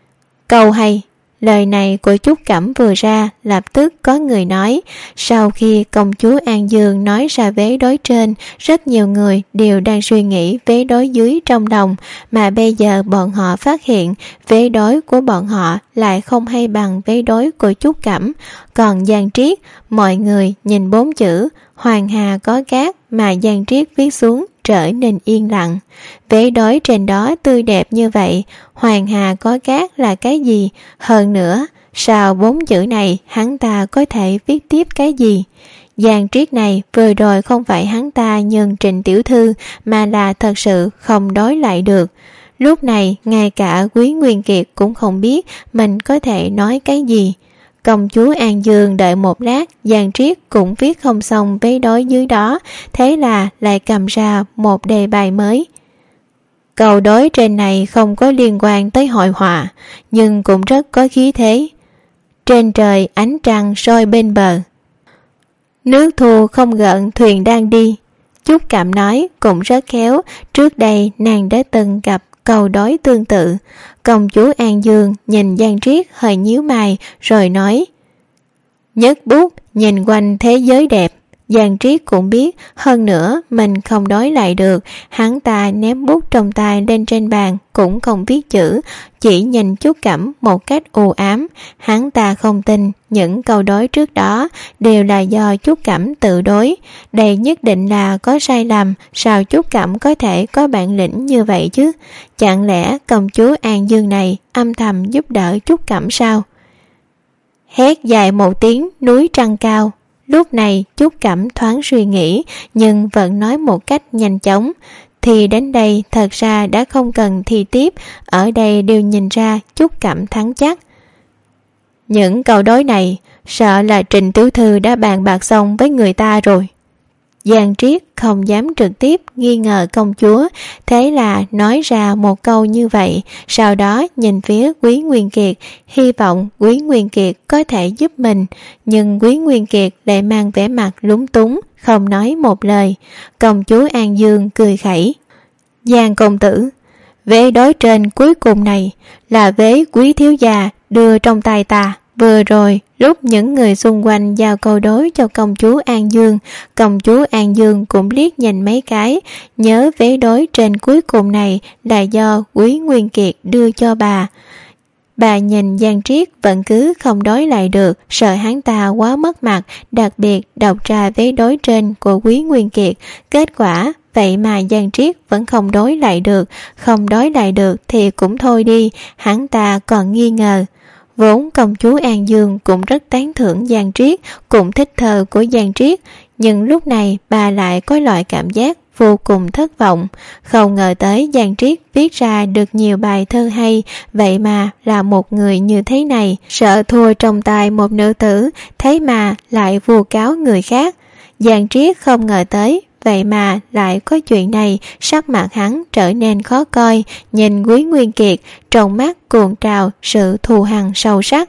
Câu hay. Lời này của Trúc Cẩm vừa ra, lập tức có người nói. Sau khi công chúa An Dương nói ra vế đối trên, rất nhiều người đều đang suy nghĩ vế đối dưới trong lòng, mà bây giờ bọn họ phát hiện vế đối của bọn họ lại không hay bằng vế đối của Trúc Cẩm. Còn Giang Triết, mọi người nhìn 4 chữ Hoàng Hà có cát mà Giang Triết viết xuống trở nên yên lặng. Vế đối trên đó tươi đẹp như vậy, Hoàng Hà có cát là cái gì? Hơn nữa, sau 4 chữ này hắn ta có thể viết tiếp cái gì? Giang Triết này vừa rồi không phải hắn ta nhường Trịnh tiểu thư, mà là thật sự không đối lại được. Lúc này ngay cả Quý Nguyên Kiệt cũng không biết mình có thể nói cái gì. Công chúa An Dương đợi một lát, Giang Triết cũng viết không xong vế đối dưới đó, thế là lại cầm ra một đề bài mới. Câu đối trên này không có liên quan tới hội họa, nhưng cũng rất có khí thế. Trên trời ánh trăng soi bên bờ. Nước thu không gợn thuyền đang đi. Trúc Cẩm nói cũng rất khéo, trước đây nàng đã từng gặp câu đối tương tự. Công chúa An Dương nhìn Giang Triết hơi nhíu mày rồi nói. Nhấc bút nhìn quanh thế giới đẹp. Giang Triết cũng biết, hơn nữa mình không đối lại được, hắn ta ném bút trong tay lên trên bàn cũng không viết chữ, chỉ nhìn Trúc Cẩm một cách u ám. Hắn ta không tin những câu đối trước đó đều là do Trúc Cẩm tự đối, đây nhất định là có sai lầm. Sao Trúc Cẩm có thể có bản lĩnh như vậy chứ? Chẳng lẽ công chúa An Dương này âm thầm giúp đỡ Trúc Cẩm sao? Hét dài một tiếng núi trăng cao. Lúc này Trúc Cẩm thoáng suy nghĩ, nhưng vẫn nói một cách nhanh chóng. Thì đến đây thật ra đã không cần thi tiếp, ở đây đều nhìn ra Trúc Cẩm thắng chắc. Những câu đối này sợ là Trình tiểu thư đã bàn bạc xong với người ta rồi. Giang Triết không dám trực tiếp nghi ngờ công chúa, thế là nói ra một câu như vậy, sau đó nhìn phía Quý Nguyên Kiệt, hy vọng Quý Nguyên Kiệt có thể giúp mình, nhưng Quý Nguyên Kiệt lại mang vẻ mặt lúng túng, không nói một lời. Công chúa An Dương cười khẩy. Giang công tử, vế đối trên cuối cùng này là vế Quý thiếu gia đưa trong tay ta. Vừa rồi, lúc những người xung quanh giao câu đối cho công chúa An Dương, công chúa An Dương cũng liếc nhìn mấy cái, nhớ vế đối trên cuối cùng này là do Quý Nguyên Kiệt đưa cho bà. Bà nhìn Giang Triết vẫn cứ không đối lại được, sợ hắn ta quá mất mặt, đặc biệt đọc ra vế đối trên của Quý Nguyên Kiệt. Kết quả, vậy mà Giang Triết vẫn không đối lại được, không đối lại được thì cũng thôi đi, hắn ta còn nghi ngờ. Vốn công chúa An Dương cũng rất tán thưởng Giang Triết, cũng thích thơ của Giang Triết, nhưng lúc này bà lại có loại cảm giác vô cùng thất vọng. Không ngờ tới Giang Triết viết ra được nhiều bài thơ hay, vậy mà là một người như thế này, sợ thua trong tay một nữ tử, thế mà lại vu cáo người khác. Giang Triết không ngờ tới, vậy mà lại có chuyện này, sắc mặt hắn trở nên khó coi, nhìn Quý Nguyên Kiệt, trong mắt cuồn trào sự thù hằn sâu sắc.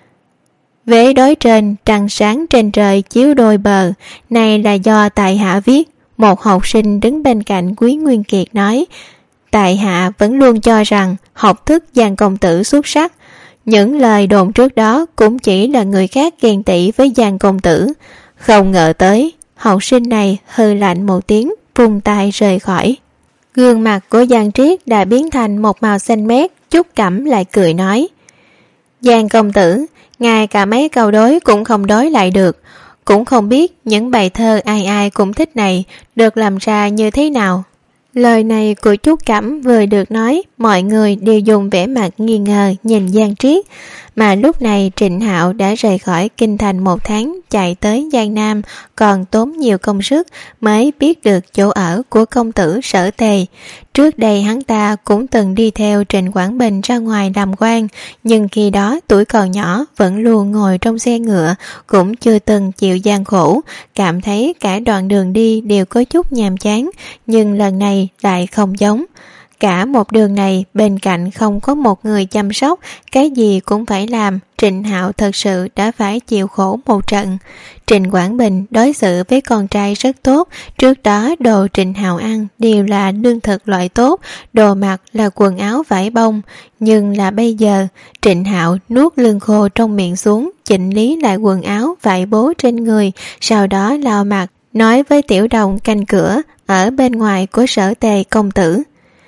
Vế đối trên, trăng sáng trên trời chiếu đôi bờ, này là do tại hạ viết. Một học sinh đứng bên cạnh Quý Nguyên Kiệt nói. tại hạ vẫn luôn cho rằng học thức Giang công tử xuất sắc. Những lời đồn trước đó cũng chỉ là người khác ghen tị với Giang công tử. Không ngờ tới, học sinh này hừ lạnh một tiếng, vung tay rời khỏi. Gương mặt của Giang Triết đã biến thành một màu xanh mét. Trúc Cẩm lại cười nói: Giang công tử, ngay cả mấy câu đối cũng không đối lại được. Cũng không biết những bài thơ ai ai cũng thích này được làm ra như thế nào. Lời này của Trúc Cẩm vừa được nói, mọi người đều dùng vẻ mặt nghi ngờ nhìn Giang Triết. Mà lúc này Trịnh Hạo đã rời khỏi kinh thành 1 tháng, chạy tới Giang Nam, còn tốn nhiều công sức mới biết được chỗ ở của công tử Sở Tề. Trước đây hắn ta cũng từng đi theo Trịnh Quảng Bình ra ngoài làm quan, nhưng khi đó tuổi còn nhỏ, vẫn luôn ngồi trong xe ngựa, cũng chưa từng chịu gian khổ, cảm thấy cả đoạn đường đi đều có chút nhàm chán, nhưng lần này lại không giống. Cả một đường này bên cạnh không có một người chăm sóc, cái gì cũng phải làm, Trịnh Hạo thật sự đã phải chịu khổ một trận. Trịnh Quảng Bình đối xử với con trai rất tốt, trước đó đồ Trịnh Hạo ăn đều là lương thực loại tốt, đồ mặc là quần áo vải bông, nhưng là bây giờ Trịnh Hạo nuốt lương khô trong miệng xuống, chỉnh lý lại quần áo vải bố trên người, sau đó lau mặt, nói với Tiểu Đồng canh cửa ở bên ngoài của Sở Tề công tử: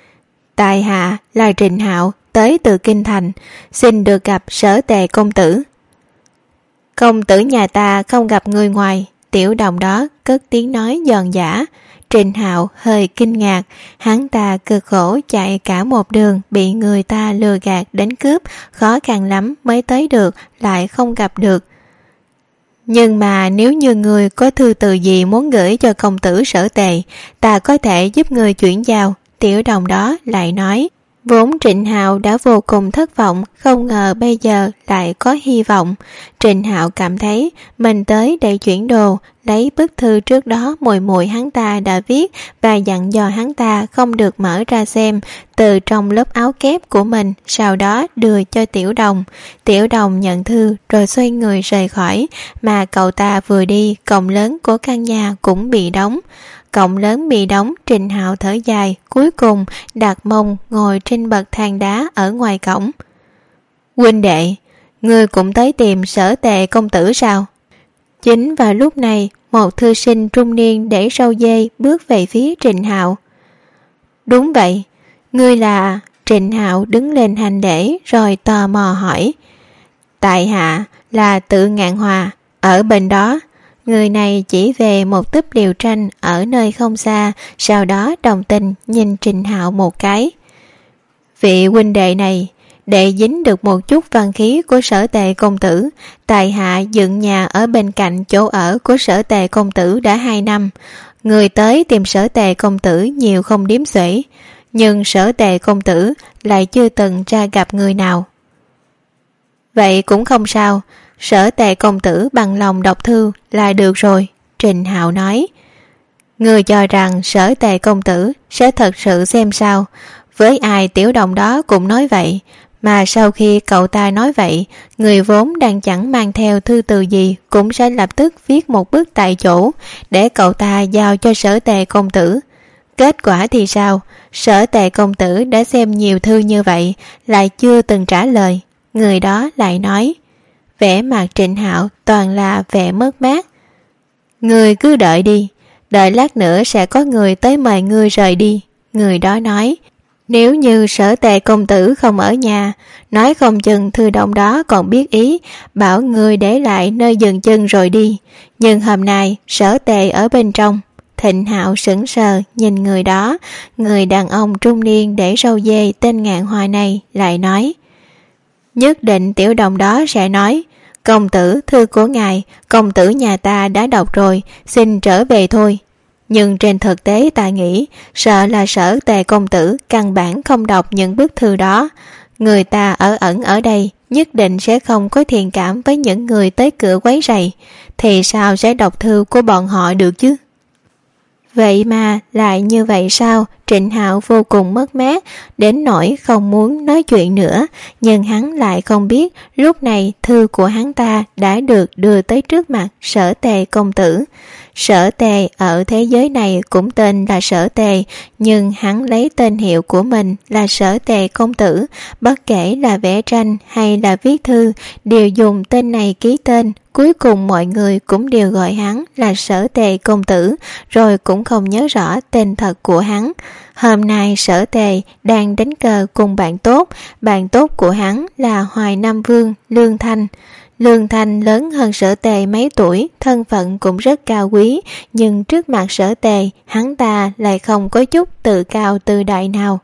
tại hạ là Trịnh Hạo, tới từ kinh thành, xin được gặp Sở Tề công tử. Công tử nhà ta không gặp người ngoài. Tiểu Đồng đó cất tiếng nói giòn giã. Trịnh Hạo hơi kinh ngạc, hắn ta cực khổ chạy cả một đường, bị người ta lừa gạt đánh cướp, khó khăn lắm mới tới được, lại không gặp được. Nhưng mà nếu như người có thư từ gì muốn gửi cho công tử Sở Tề, ta có thể giúp người chuyển giao. Tiểu Đồng đó lại nói. Vốn Trịnh Hạo đã vô cùng thất vọng, không ngờ bây giờ lại có hy vọng. Trịnh Hạo cảm thấy mình tới để chuyển đồ, lấy bức thư trước đó muội muội hắn ta đã viết và dặn dò hắn ta không được mở ra xem, từ trong lớp áo kép của mình, sau đó đưa cho Tiểu Đồng. Tiểu Đồng nhận thư rồi xoay người rời khỏi, mà cậu ta vừa đi, cổng lớn của căn nhà cũng bị đóng. Cổng lớn bị đóng, Trịnh Hạo thở dài, cuối cùng đặt mông ngồi trên bậc thang đá ở ngoài cổng. Huynh đệ, ngươi cũng tới tìm Sở Tề công tử sao? Chính vào lúc này, một thư sinh trung niên để râu dê bước về phía Trịnh Hạo. Đúng vậy, ngươi là... Trịnh Hạo đứng lên hành lễ rồi tò mò hỏi. Tại hạ là Tự Ngạn Hòa, ở bên đó. Người này chỉ về một túp liều tranh ở nơi không xa, sau đó đồng tình nhìn Trịnh Hạo một cái. Vị huynh đệ này, để dính được một chút văn khí của Sở Tề công tử, tại hạ dựng nhà ở bên cạnh chỗ ở của Sở Tề công tử đã 2 năm. Người tới tìm Sở Tề công tử nhiều không đếm xuể, nhưng Sở Tề công tử lại chưa từng ra gặp người nào. Vậy cũng không sao, Sở Tề công tử bằng lòng đọc thư là được rồi. Trịnh Hạo nói. Người cho rằng Sở Tề công tử sẽ thật sự xem sao? Với ai Tiểu Đồng đó cũng nói vậy, mà sau khi cậu ta nói vậy, người vốn đang chẳng mang theo thư từ gì cũng sẽ lập tức viết một bức tại chỗ để cậu ta giao cho Sở Tề công tử. Kết quả thì sao? Sở Tề công tử đã xem nhiều thư như vậy, lại chưa từng trả lời. Người đó lại nói. Vẻ mặt Trịnh Hạo toàn là vẻ mất mát. Người cứ đợi đi, đợi lát nữa sẽ có người tới mời ngươi rời đi. Người đó nói. Nếu như Sở Tề công tử không ở nhà, nói không chừng thư động đó còn biết ý, bảo người để lại nơi dừng chân rồi đi. Nhưng hôm nay Sở Tề ở bên trong. Trịnh Hạo sững sờ nhìn người đó. Người đàn ông trung niên để râu dê tên Ngạn Hòa này lại nói. Nhất định Tiểu Đồng đó sẽ nói. Công tử, thư của ngài, công tử nhà ta đã đọc rồi, xin trở về thôi. Nhưng trên thực tế ta nghĩ, sợ là Sở Tề công tử căn bản không đọc những bức thư đó. Người ta ở ẩn ở đây, nhất định sẽ không có thiện cảm với những người tới cửa quấy rầy, thì sao sẽ đọc thư của bọn họ được chứ? Vậy mà lại như vậy sao? Trịnh Hạo vô cùng mất mát, đến nỗi không muốn nói chuyện nữa, nhưng hắn lại không biết lúc này thư của hắn ta đã được đưa tới trước mặt Sở Tề công tử. Sở Tề ở thế giới này cũng tên là Sở Tề, nhưng hắn lấy tên hiệu của mình là Sở Tề công tử, bất kể là vẽ tranh hay là viết thư đều dùng tên này ký tên. Cuối cùng mọi người cũng đều gọi hắn là Sở Tề công tử, rồi cũng không nhớ rõ tên thật của hắn. Hôm nay Sở Tề đang đánh cờ cùng bạn tốt của hắn là Hoài Nam Vương Lương Thanh. Lương Thanh lớn hơn Sở Tề mấy tuổi, thân phận cũng rất cao quý, nhưng trước mặt Sở Tề, hắn ta lại không có chút tự cao tự đại nào.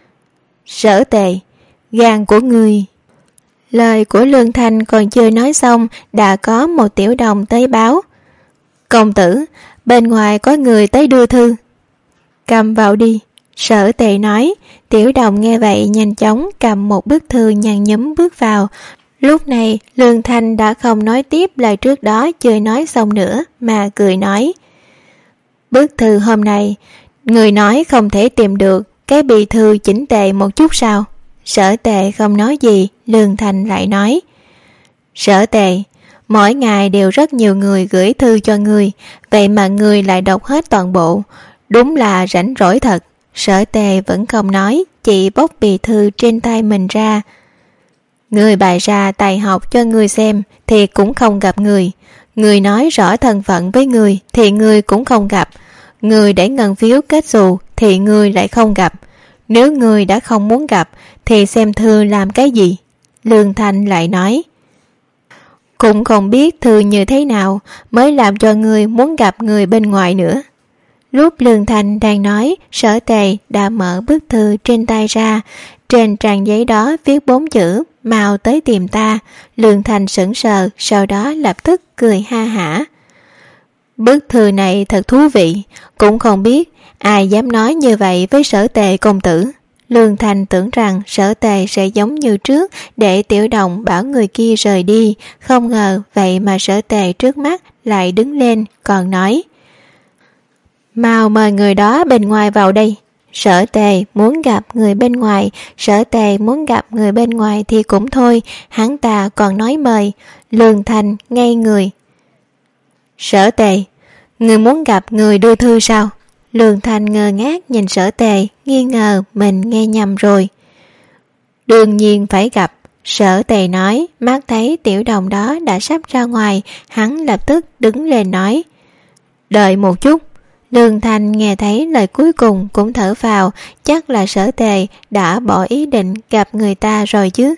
Sở Tề, gan của ngươi. Lời của Lương Thanh còn chưa nói xong, đã có một tiểu đồng tới báo. Công tử, bên ngoài có người tới đưa thư. Cầm vào đi. Sở Tề nói. Tiểu đồng nghe vậy nhanh chóng cầm một bức thư nhăn nhúm bước vào. Lúc này Lương Thanh đã không nói tiếp lời trước đó chưa nói xong nữa, mà cười nói. Bức thư hôm nay, người nói không thể tìm được, cái bì thư chỉnh tề một chút sao? Sở Tề không nói gì, Lương Thanh lại nói. Sở Tề, mỗi ngày đều rất nhiều người gửi thư cho người, vậy mà người lại đọc hết toàn bộ, đúng là rảnh rỗi thật. Sở Tề vẫn không nói, chỉ bóc bì thư trên tay mình ra. Người bày ra tài học cho người xem thì cũng không gặp người. Người nói rõ thân phận với người thì người cũng không gặp. Người để ngân phiếu kết xù thì người lại không gặp. Nếu người đã không muốn gặp thì xem thư làm cái gì? Lương Thanh lại nói. Cũng không biết thư như thế nào mới làm cho người muốn gặp người bên ngoài nữa. Lúc Lương Thanh đang nói, Sở Tề đã mở bức thư trên tay ra. Trên trang giấy đó viết 4 chữ mau tới tìm ta. Lương Thanh sững sờ, sau đó lập tức cười ha hả. Bức thư này thật thú vị, cũng không biết ai dám nói như vậy với Sở Tề công tử. Lương Thanh tưởng rằng Sở Tề sẽ giống như trước để tiểu đồng bảo người kia rời đi, không ngờ vậy mà Sở Tề trước mắt lại đứng lên còn nói. Mau mời người đó bên ngoài vào đây. Sở Tề muốn gặp người bên ngoài, Sở Tề muốn gặp người bên ngoài thì cũng thôi, hắn ta còn nói mời. Lương Thanh ngây người. Sở Tề, người muốn gặp người đưa thư sao? Lương Thanh ngơ ngác nhìn Sở Tề, nghi ngờ mình nghe nhầm rồi. Đương nhiên phải gặp. Sở Tề nói, mắt thấy tiểu đồng đó đã sắp ra ngoài, hắn lập tức đứng lên nói. Đợi một chút. Lương Thanh nghe thấy lời cuối cùng cũng thở phào, chắc là Sở Tề đã bỏ ý định gặp người ta rồi chứ.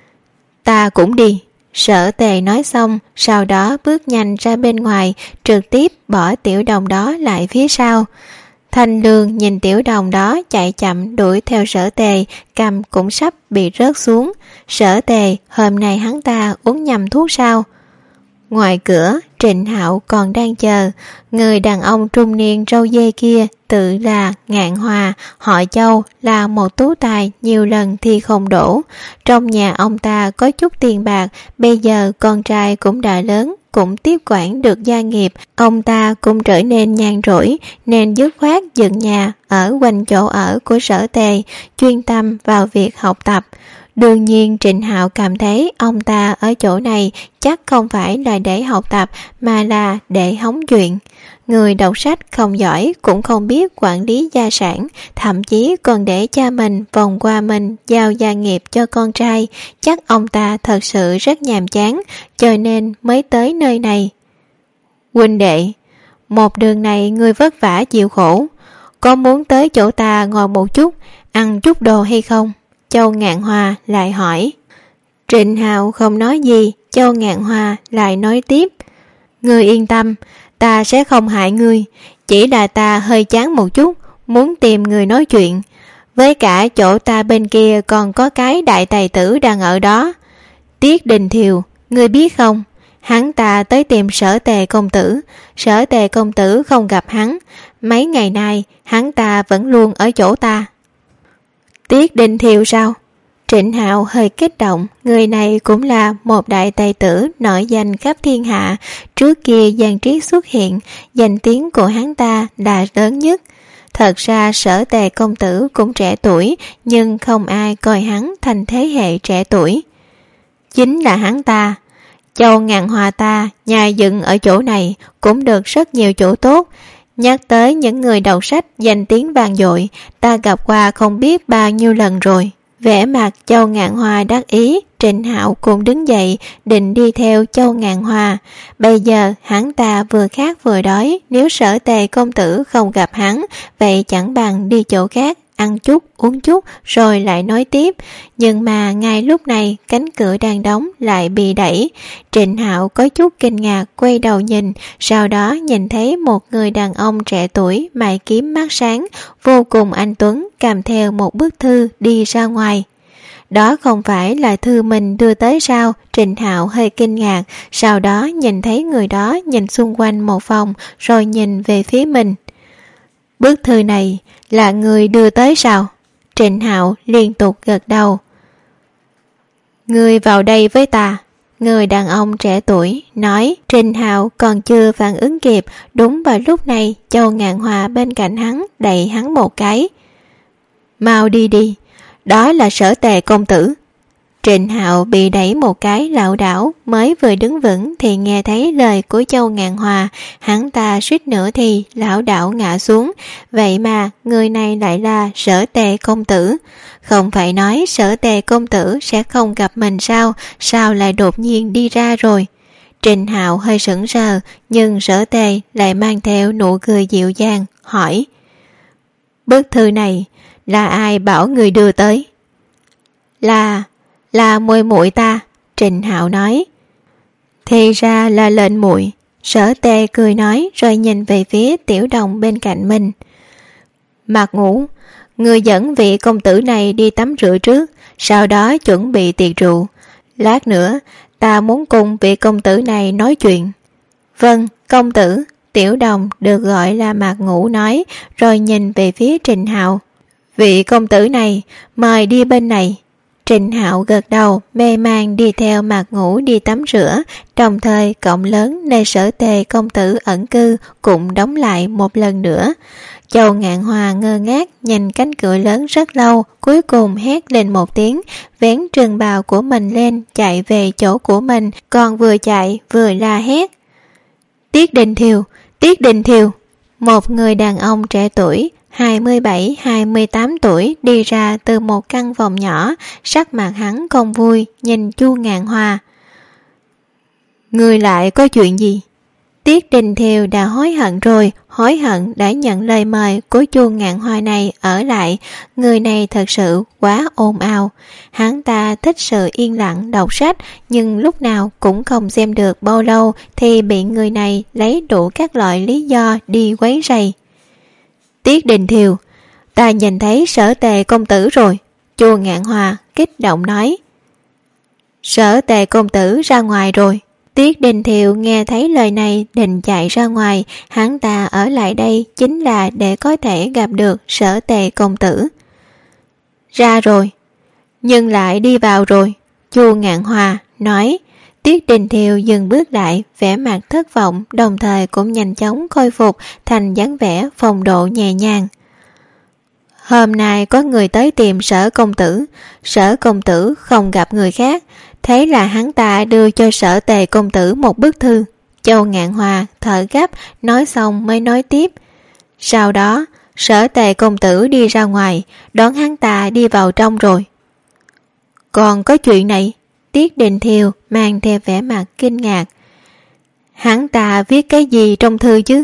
Ta cũng đi. Sở Tề nói xong, sau đó bước nhanh ra bên ngoài, trực tiếp bỏ tiểu đồng đó lại phía sau. Thanh Lương nhìn tiểu đồng đó chạy chậm đuổi theo Sở Tề, cầm cũng sắp bị rớt xuống. Sở Tề, hôm nay hắn ta uống nhầm thuốc sao? Ngoài cửa, Trịnh Hạo còn đang chờ. Người đàn ông trung niên râu dê kia tự là Ngạn Hòa, họ Châu, là một tú tài nhiều lần thi không đổ. Trong nhà ông ta có chút tiền bạc, bây giờ con trai cũng đã lớn, cũng tiếp quản được gia nghiệp. Ông ta cũng trở nên nhàn rỗi, nên dứt khoát dựng nhà ở quanh chỗ ở của Sở Tề, chuyên tâm vào việc học tập. Đương nhiên Trịnh Hạo cảm thấy ông ta ở chỗ này chắc không phải là để học tập mà là để hóng chuyện. Người đọc sách không giỏi cũng không biết quản lý gia sản, thậm chí còn để cha mình vòng qua mình giao gia nghiệp cho con trai. Chắc ông ta thật sự rất nhàm chán, cho nên mới tới nơi này. Huynh đệ, một đường này ngươi vất vả chịu khổ, có muốn tới chỗ ta ngồi một chút, ăn chút đồ hay không? Châu Ngạn Hòa lại hỏi. Trịnh Hạo không nói gì, Châu Ngạn Hòa lại nói tiếp. Ngươi yên tâm, ta sẽ không hại ngươi, chỉ là ta hơi chán một chút, muốn tìm người nói chuyện. Với cả chỗ ta bên kia còn có cái đại tài tử đang ở đó. Tiết Đình Thiều, ngươi biết không? Hắn ta tới tìm Sở Tề công tử, Sở Tề công tử không gặp hắn. Mấy ngày nay, hắn ta vẫn luôn ở chỗ ta. Tiết Đình Thiều sao? Trịnh Hạo hơi kích động, người này cũng là một đại tài tử nổi danh khắp thiên hạ. Trước kia Giang Triết xuất hiện, danh tiếng của hắn ta là lớn nhất. Thật ra Sở Tề công tử cũng trẻ tuổi, nhưng không ai coi hắn thành thế hệ trẻ tuổi. Chính là hắn ta. Châu Ngạn Hoa ta nhà dựng ở chỗ này cũng được rất nhiều chỗ tốt. Nhắc tới những người đọc sách danh tiếng vang dội, ta gặp qua không biết bao nhiêu lần rồi. Vẻ mặt Châu Ngạn Hoa đắc ý, Trịnh Hạo cũng đứng dậy định đi theo Châu Ngạn Hoa. Bây giờ hắn ta vừa khát vừa đói, nếu Sở Tề công tử không gặp hắn, vậy chẳng bằng đi chỗ khác, ăn chút uống chút rồi lại nói tiếp. Nhưng mà ngay lúc này cánh cửa đang đóng lại bị đẩy. Trịnh Hạo có chút kinh ngạc quay đầu nhìn, sau đó nhìn thấy một người đàn ông trẻ tuổi mày kiếm mắt sáng, vô cùng anh tuấn, cầm theo một bức thư đi ra ngoài. Đó không phải là thư mình đưa tới sao? Trịnh Hạo hơi kinh ngạc, sau đó nhìn thấy người đó nhìn xung quanh một vòng rồi nhìn về phía mình. Bức thư này là người đưa tới sao? Trịnh Hạo liên tục gật đầu. Người vào đây với ta. Người đàn ông trẻ tuổi nói. Trịnh Hạo còn chưa phản ứng kịp, đúng vào lúc này Châu Ngạn Hoa bên cạnh hắn đẩy hắn một cái. Mau đi đi, đó là Sở Tề công tử. Trịnh Hạo bị đẩy một cái lảo đảo, mới vừa đứng vững thì nghe thấy lời của Châu Ngạn Hoa, hắn ta suýt nữa thì lảo đảo ngã xuống. Vậy mà người này lại là Sở Tề công tử. Không phải nói Sở Tề công tử sẽ không gặp mình sao? Sao lại đột nhiên đi ra rồi? Trịnh Hạo hơi sững sờ, nhưng Sở Tề lại mang theo nụ cười dịu dàng, hỏi: Bức thư này là ai bảo người đưa tới? Là muội muội ta. Trịnh Hạo nói. Thì ra là lệnh muội. Sở Tề cười nói rồi nhìn về phía Tiểu Đồng bên cạnh mình. Mạc Ngũ, người dẫn vị công tử này đi tắm rửa trước, sau đó chuẩn bị tiệc rượu. Lát nữa ta muốn cùng vị công tử này nói chuyện. Vâng, công tử. Tiểu Đồng được gọi là Mạc Ngũ nói, rồi nhìn về phía Trịnh Hạo. Vị công tử này mời đi bên này. Trịnh Hạo gật đầu, mê man đi theo Mạc Ngũ đi tắm rửa, đồng thời cổng lớn nơi Sở Tề công tử ẩn cư cũng đóng lại một lần nữa. Châu Ngạn Hoa ngơ ngác nhìn cánh cửa lớn rất lâu, cuối cùng hét lên một tiếng, vén trường bào của mình lên chạy về chỗ của mình, còn vừa chạy vừa la hét. Tiết Đình Thiều, Tiết Đình Thiều. Một người đàn ông trẻ tuổi 27-28 tuổi đi ra từ một căn phòng nhỏ, sắc mặt hắn không vui, nhìn Chu Ngạn Hoa. Người lại có chuyện gì? Tiết Đình Thiều đã hối hận rồi, hối hận đã nhận lời mời của Chu Ngạn Hoa này ở lại. Người này thật sự quá ồn ào. Hắn ta thích sự yên lặng đọc sách, nhưng lúc nào cũng không xem được bao lâu thì bị người này lấy đủ các loại lý do đi quấy rầy. Tiết Đình Thiều, ta nhìn thấy Sở Tề công tử rồi. Chu Ngạn Hoa kích động nói. Sở Tề công tử ra ngoài rồi. Tiết Đình Thiều nghe thấy lời này định chạy ra ngoài, hắn ta ở lại đây chính là để có thể gặp được Sở Tề công tử. Ra rồi, nhưng lại đi vào rồi. Chu Ngạn Hoa nói. Tiết Đình Thiều dừng bước lại, vẻ mặt thất vọng, đồng thời cũng nhanh chóng khôi phục thành dáng vẻ phong độ nhẹ nhàng. Hôm nay có người tới tìm Sở công tử. Sở công tử không gặp người khác, thế là hắn ta đưa cho Sở Tề công tử một bức thư. Châu Ngạn Hoa thở gấp, nói xong mới nói tiếp. Sau đó Sở Tề công tử đi ra ngoài, đón hắn ta đi vào trong rồi. Còn có chuyện này? Tiết Đình Thiều mang theo vẻ mặt kinh ngạc. Hắn ta viết cái gì trong thư chứ?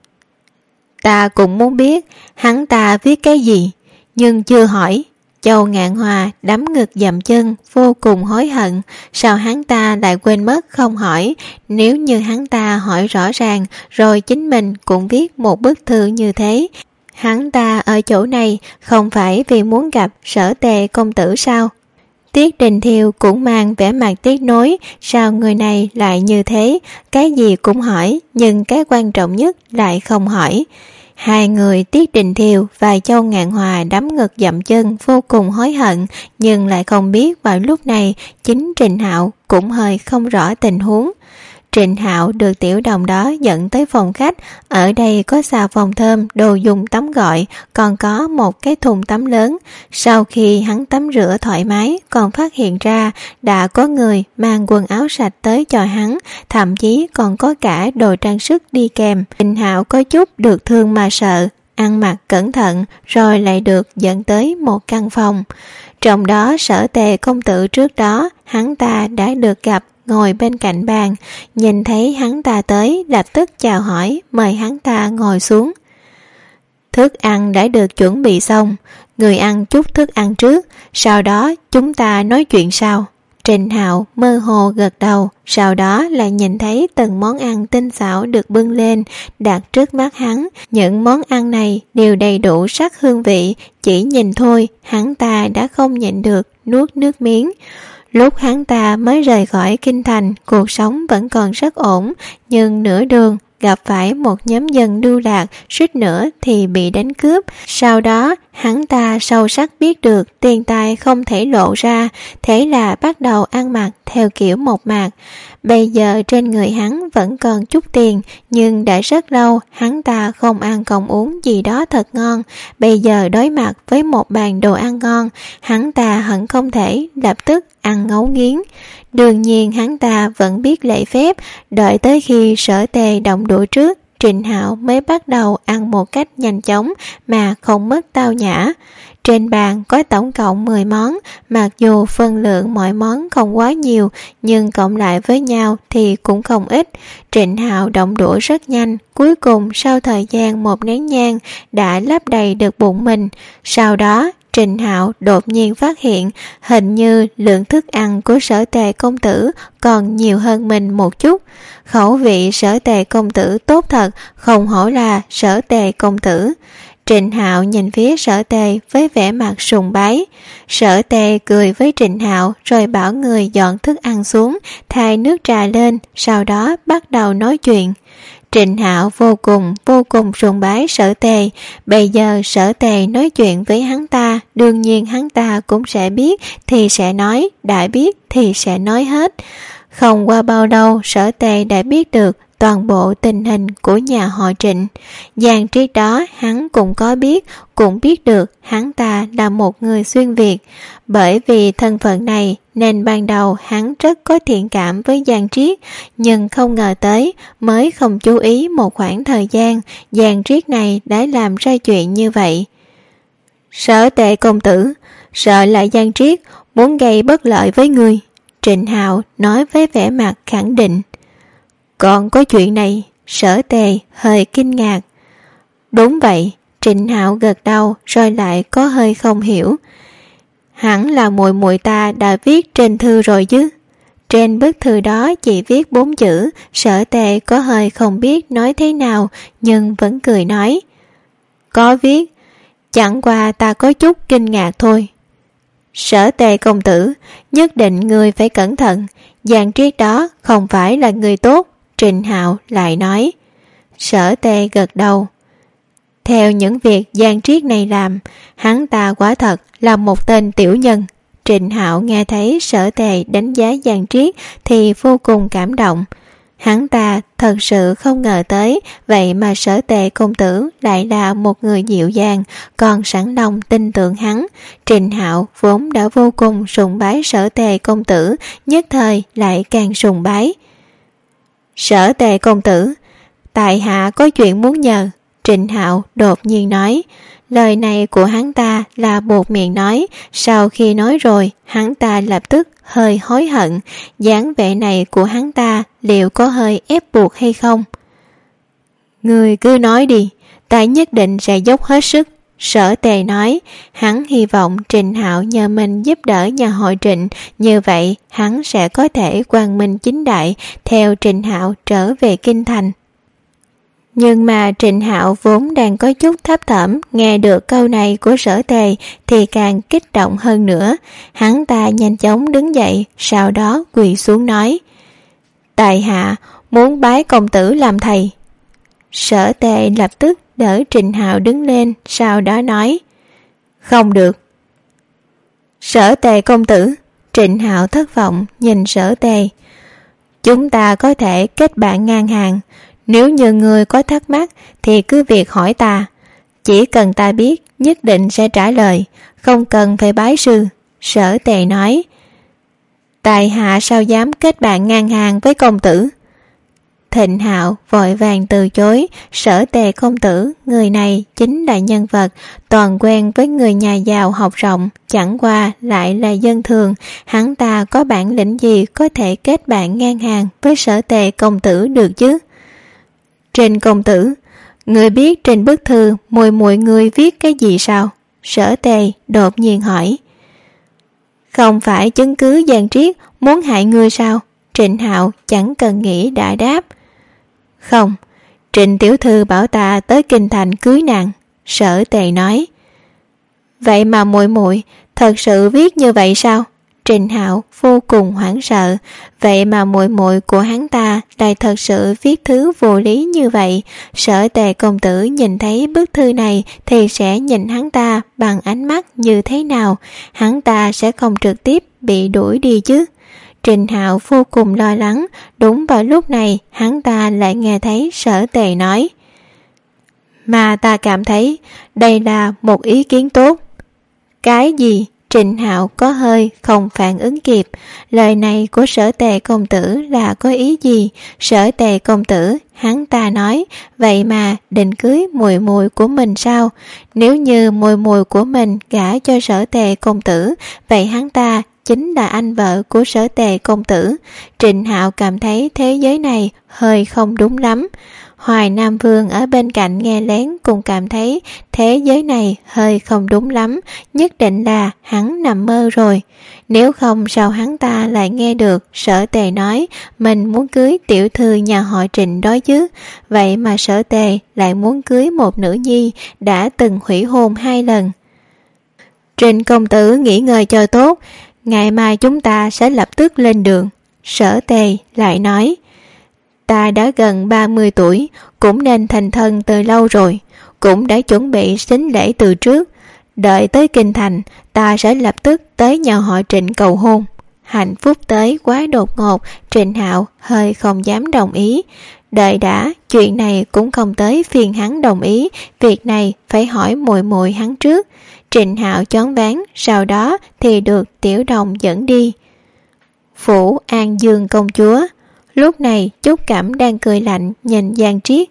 Ta cũng muốn biết hắn ta viết cái gì, nhưng chưa hỏi. Châu Ngạn Hoa đấm ngực dậm chân, vô cùng hối hận. Sao hắn ta lại quên mất không hỏi? Nếu như hắn ta hỏi rõ ràng, rồi chính mình cũng viết một bức thư như thế. Hắn ta ở chỗ này không phải vì muốn gặp Sở Tề công tử sao? Tiết Đình Thiều cũng mang vẻ mặt tiếc nối, sao người này lại như thế, cái gì cũng hỏi, nhưng cái quan trọng nhất lại không hỏi. Hai người Tiết Đình Thiều và Châu Ngạn Hoa đấm ngực dậm chân vô cùng hối hận, nhưng lại không biết vào lúc này chính Trịnh Hạo cũng hơi không rõ tình huống. Trịnh Hạo được tiểu đồng đó dẫn tới phòng khách. Ở đây có xà phòng thơm, đồ dùng tắm gội, còn có một cái thùng tắm lớn. Sau khi hắn tắm rửa thoải mái, còn phát hiện ra đã có người mang quần áo sạch tới cho hắn, thậm chí còn có cả đồ trang sức đi kèm. Trịnh Hạo có chút được thương mà sợ, ăn mặc cẩn thận rồi lại được dẫn tới một căn phòng. Trong đó Sở Tề công tử trước đó hắn ta đã được gặp, ngồi bên cạnh bàn. Nhìn thấy hắn ta tới, lập tức chào hỏi, mời hắn ta ngồi xuống. Thức ăn đã được chuẩn bị xong, người ăn chút thức ăn trước, sau đó chúng ta nói chuyện sau. Trịnh Hạo mơ hồ gật đầu, sau đó lại nhìn thấy từng món ăn tinh xảo được bưng lên, đặt trước mắt hắn. Những món ăn này đều đầy đủ sắc hương vị, chỉ nhìn thôi, hắn ta đã không nhịn được, nuốt nước miếng. Lúc hắn ta mới rời khỏi kinh thành, cuộc sống vẫn còn rất ổn, nhưng nửa đường gặp phải một nhóm dân lưu lạc, suýt nữa thì bị đánh cướp. Sau đó hắn ta sâu sắc biết được tiền tài không thể lộ ra, thế là bắt đầu ăn mặc theo kiểu mộc mạc. Bây giờ trên người hắn vẫn còn chút tiền, nhưng đã rất lâu hắn ta không ăn không uống gì đó thật ngon. Bây giờ đối mặt với một bàn đồ ăn ngon, hắn ta hận không thể lập tức ăn ngấu nghiến. Đương nhiên hắn ta vẫn biết lễ phép, đợi tới khi Sở Tề động đũa trước, Trịnh Hạo mới bắt đầu ăn một cách nhanh chóng mà không mất tao nhã. Trên bàn có tổng cộng 10 món, mặc dù phân lượng mọi món không quá nhiều, nhưng cộng lại với nhau thì cũng không ít. Trịnh Hạo động đũa rất nhanh, cuối cùng sau thời gian một nén nhang đã lấp đầy được bụng mình. Sau đó Trịnh Hạo đột nhiên phát hiện hình như lượng thức ăn của Sở Tề công tử còn nhiều hơn mình một chút. Khẩu vị Sở Tề công tử tốt thật, không hổ là Sở Tề công tử. Trịnh Hạo nhìn phía Sở Tề với vẻ mặt sùng bái. Sở Tề cười với Trịnh Hạo rồi bảo người dọn thức ăn xuống, thay nước trà lên, sau đó bắt đầu nói chuyện. Trịnh Hạo vô cùng sùng bái Sở Tề. Bây giờ Sở Tề nói chuyện với hắn ta, đương nhiên hắn ta cũng sẽ biết thì sẽ nói, đã biết thì sẽ nói hết. Không qua bao lâu Sở Tề đã biết được toàn bộ tình hình của nhà họ Trịnh. Giang Triết đó hắn cũng có biết, cũng biết được hắn ta là một người xuyên Việt. Bởi vì thân phận này nên ban đầu hắn rất có thiện cảm với Giang Triết, nhưng không ngờ tới, mới không chú ý một khoảng thời gian, Giang Triết này đã làm ra chuyện như vậy. Sở Tề công tử, sợ lại Giang Triết muốn gây bất lợi với người. Trịnh Hạo nói với vẻ mặt khẳng định. Còn có chuyện này? Sở Tề hơi kinh ngạc. Đúng vậy, Trịnh Hạo gật đầu rồi lại có hơi không hiểu. Hẳn là muội muội ta đã viết trên thư rồi chứ. Trên bức thư đó chỉ viết 4 chữ. Sở Tề có hơi không biết nói thế nào, nhưng vẫn cười nói. Có viết, chẳng qua ta có chút kinh ngạc thôi. Sở Tề công tử, nhất định người phải cẩn thận, Giang Triết đó không phải là người tốt. Trịnh Hạo lại nói. Sở Tề gật đầu. Theo những việc Giang Triết này làm, hắn ta quả thật là một tên tiểu nhân. Trịnh Hạo nghe thấy Sở Tề đánh giá Giang Triết thì vô cùng cảm động. Hắn ta thật sự không ngờ tới, vậy mà Sở Tề công tử lại là một người dịu dàng, còn sẵn lòng tin tưởng hắn. Trịnh Hạo vốn đã vô cùng sùng bái Sở Tề công tử, nhất thời lại càng sùng bái. Sở Tề công tử, tại hạ có chuyện muốn nhờ. Trịnh Hạo đột nhiên nói. Lời này của hắn ta là buột miệng nói, sau khi nói rồi, hắn ta lập tức hơi hối hận. Dáng vẻ này của hắn ta liệu có hơi ép buộc hay không? Người cứ nói đi, ta nhất định sẽ dốc hết sức. Sở Tề nói, hắn hy vọng Trịnh Hạo nhờ mình giúp đỡ nhà họ Trịnh, như vậy hắn sẽ có thể quang minh chính đại theo Trịnh Hạo trở về kinh thành. Nhưng mà Trịnh Hạo vốn đang có chút thấp thỏm, nghe được câu này của Sở Tề thì càng kích động hơn nữa. Hắn ta nhanh chóng đứng dậy, sau đó quỳ xuống nói. Tại hạ muốn bái công tử làm thầy. Sở Tề lập tức đỡ Trịnh Hạo đứng lên, sau đó nói. Không được. Sở Tề công tử. Trịnh Hạo thất vọng nhìn Sở Tề. chúng ta có thể kết bạn ngang hàng. Nếu như ngươi có thắc mắc thì cứ việc hỏi ta. Chỉ cần ta biết nhất định sẽ trả lời, không cần phải bái sư. Sở Tề nói. Tại hạ sao dám kết bạn ngang hàng với công tử? Thịnh Hạo vội vàng từ chối. Sở Tề công tử, người này chính là nhân vật toàn quen với người nhà giàu học rộng, chẳng qua lại là dân thường. Hắn ta có bản lĩnh gì có thể kết bạn ngang hàng với Sở Tề công tử được chứ? Trình công tử, người biết trên bức thư muội muội người viết cái gì sao? Sở Tề đột nhiên hỏi. Không phải chứng cứ Giang Triết muốn hại ngươi sao? Trịnh Hạo chẳng cần nghĩ đã đáp. Không, Trịnh tiểu thư bảo ta tới kinh thành cưới nàng. Sở Tề nói. Vậy mà muội muội thật sự viết như vậy sao? Trịnh Hạo vô cùng hoảng sợ. Vậy mà muội muội của hắn ta lại thật sự viết thứ vô lý như vậy. Sở Tề công tử nhìn thấy bức thư này thì sẽ nhìn hắn ta bằng ánh mắt như thế nào? Hắn ta sẽ không trực tiếp bị đuổi đi chứ? Trịnh Hạo vô cùng lo lắng. Đúng vào lúc này hắn ta lại nghe thấy Sở Tề nói. Mà ta cảm thấy đây là một ý kiến tốt. Cái gì? Trịnh Hạo có hơi không phản ứng kịp. Lời này của Sở Tề công tử là có ý gì? Sở Tề công tử, hắn ta nói, vậy mà định cưới muội muội của mình sao? Nếu như muội muội của mình gả cho Sở Tề công tử, vậy hắn ta chính là anh vợ của Sở Tề công tử. Trịnh Hạo cảm thấy thế giới này hơi không đúng lắm. Hoài Nam Vương ở bên cạnh nghe lén cũng cảm thấy thế giới này hơi không đúng lắm, nhất định là hắn nằm mơ rồi. Nếu không sao hắn ta lại nghe được Sở Tề nói mình muốn cưới tiểu thư nhà họ Trịnh đó chứ? Vậy mà Sở Tề lại muốn cưới một nữ nhi đã từng hủy hôn 2 lần. Trịnh công tử nghỉ ngơi cho tốt, ngày mai chúng ta sẽ lập tức lên đường. Sở Tề lại nói. Ta đã gần 30 tuổi, cũng nên thành thân từ lâu rồi, cũng đã chuẩn bị sính lễ từ trước. Đợi tới kinh thành, ta sẽ lập tức tới nhà họ Trịnh cầu hôn. Hạnh phúc tới quá đột ngột, Trịnh Hạo hơi không dám đồng ý. Đợi đã, chuyện này cũng không tới phiền hắn đồng ý, việc này phải hỏi muội muội hắn trước. Trịnh Hạo choáng váng, sau đó thì được Tiểu Đồng dẫn đi. Phủ An Dương công chúa. Lúc này Trúc Cẩm đang cười lạnh nhìn Giang Triết.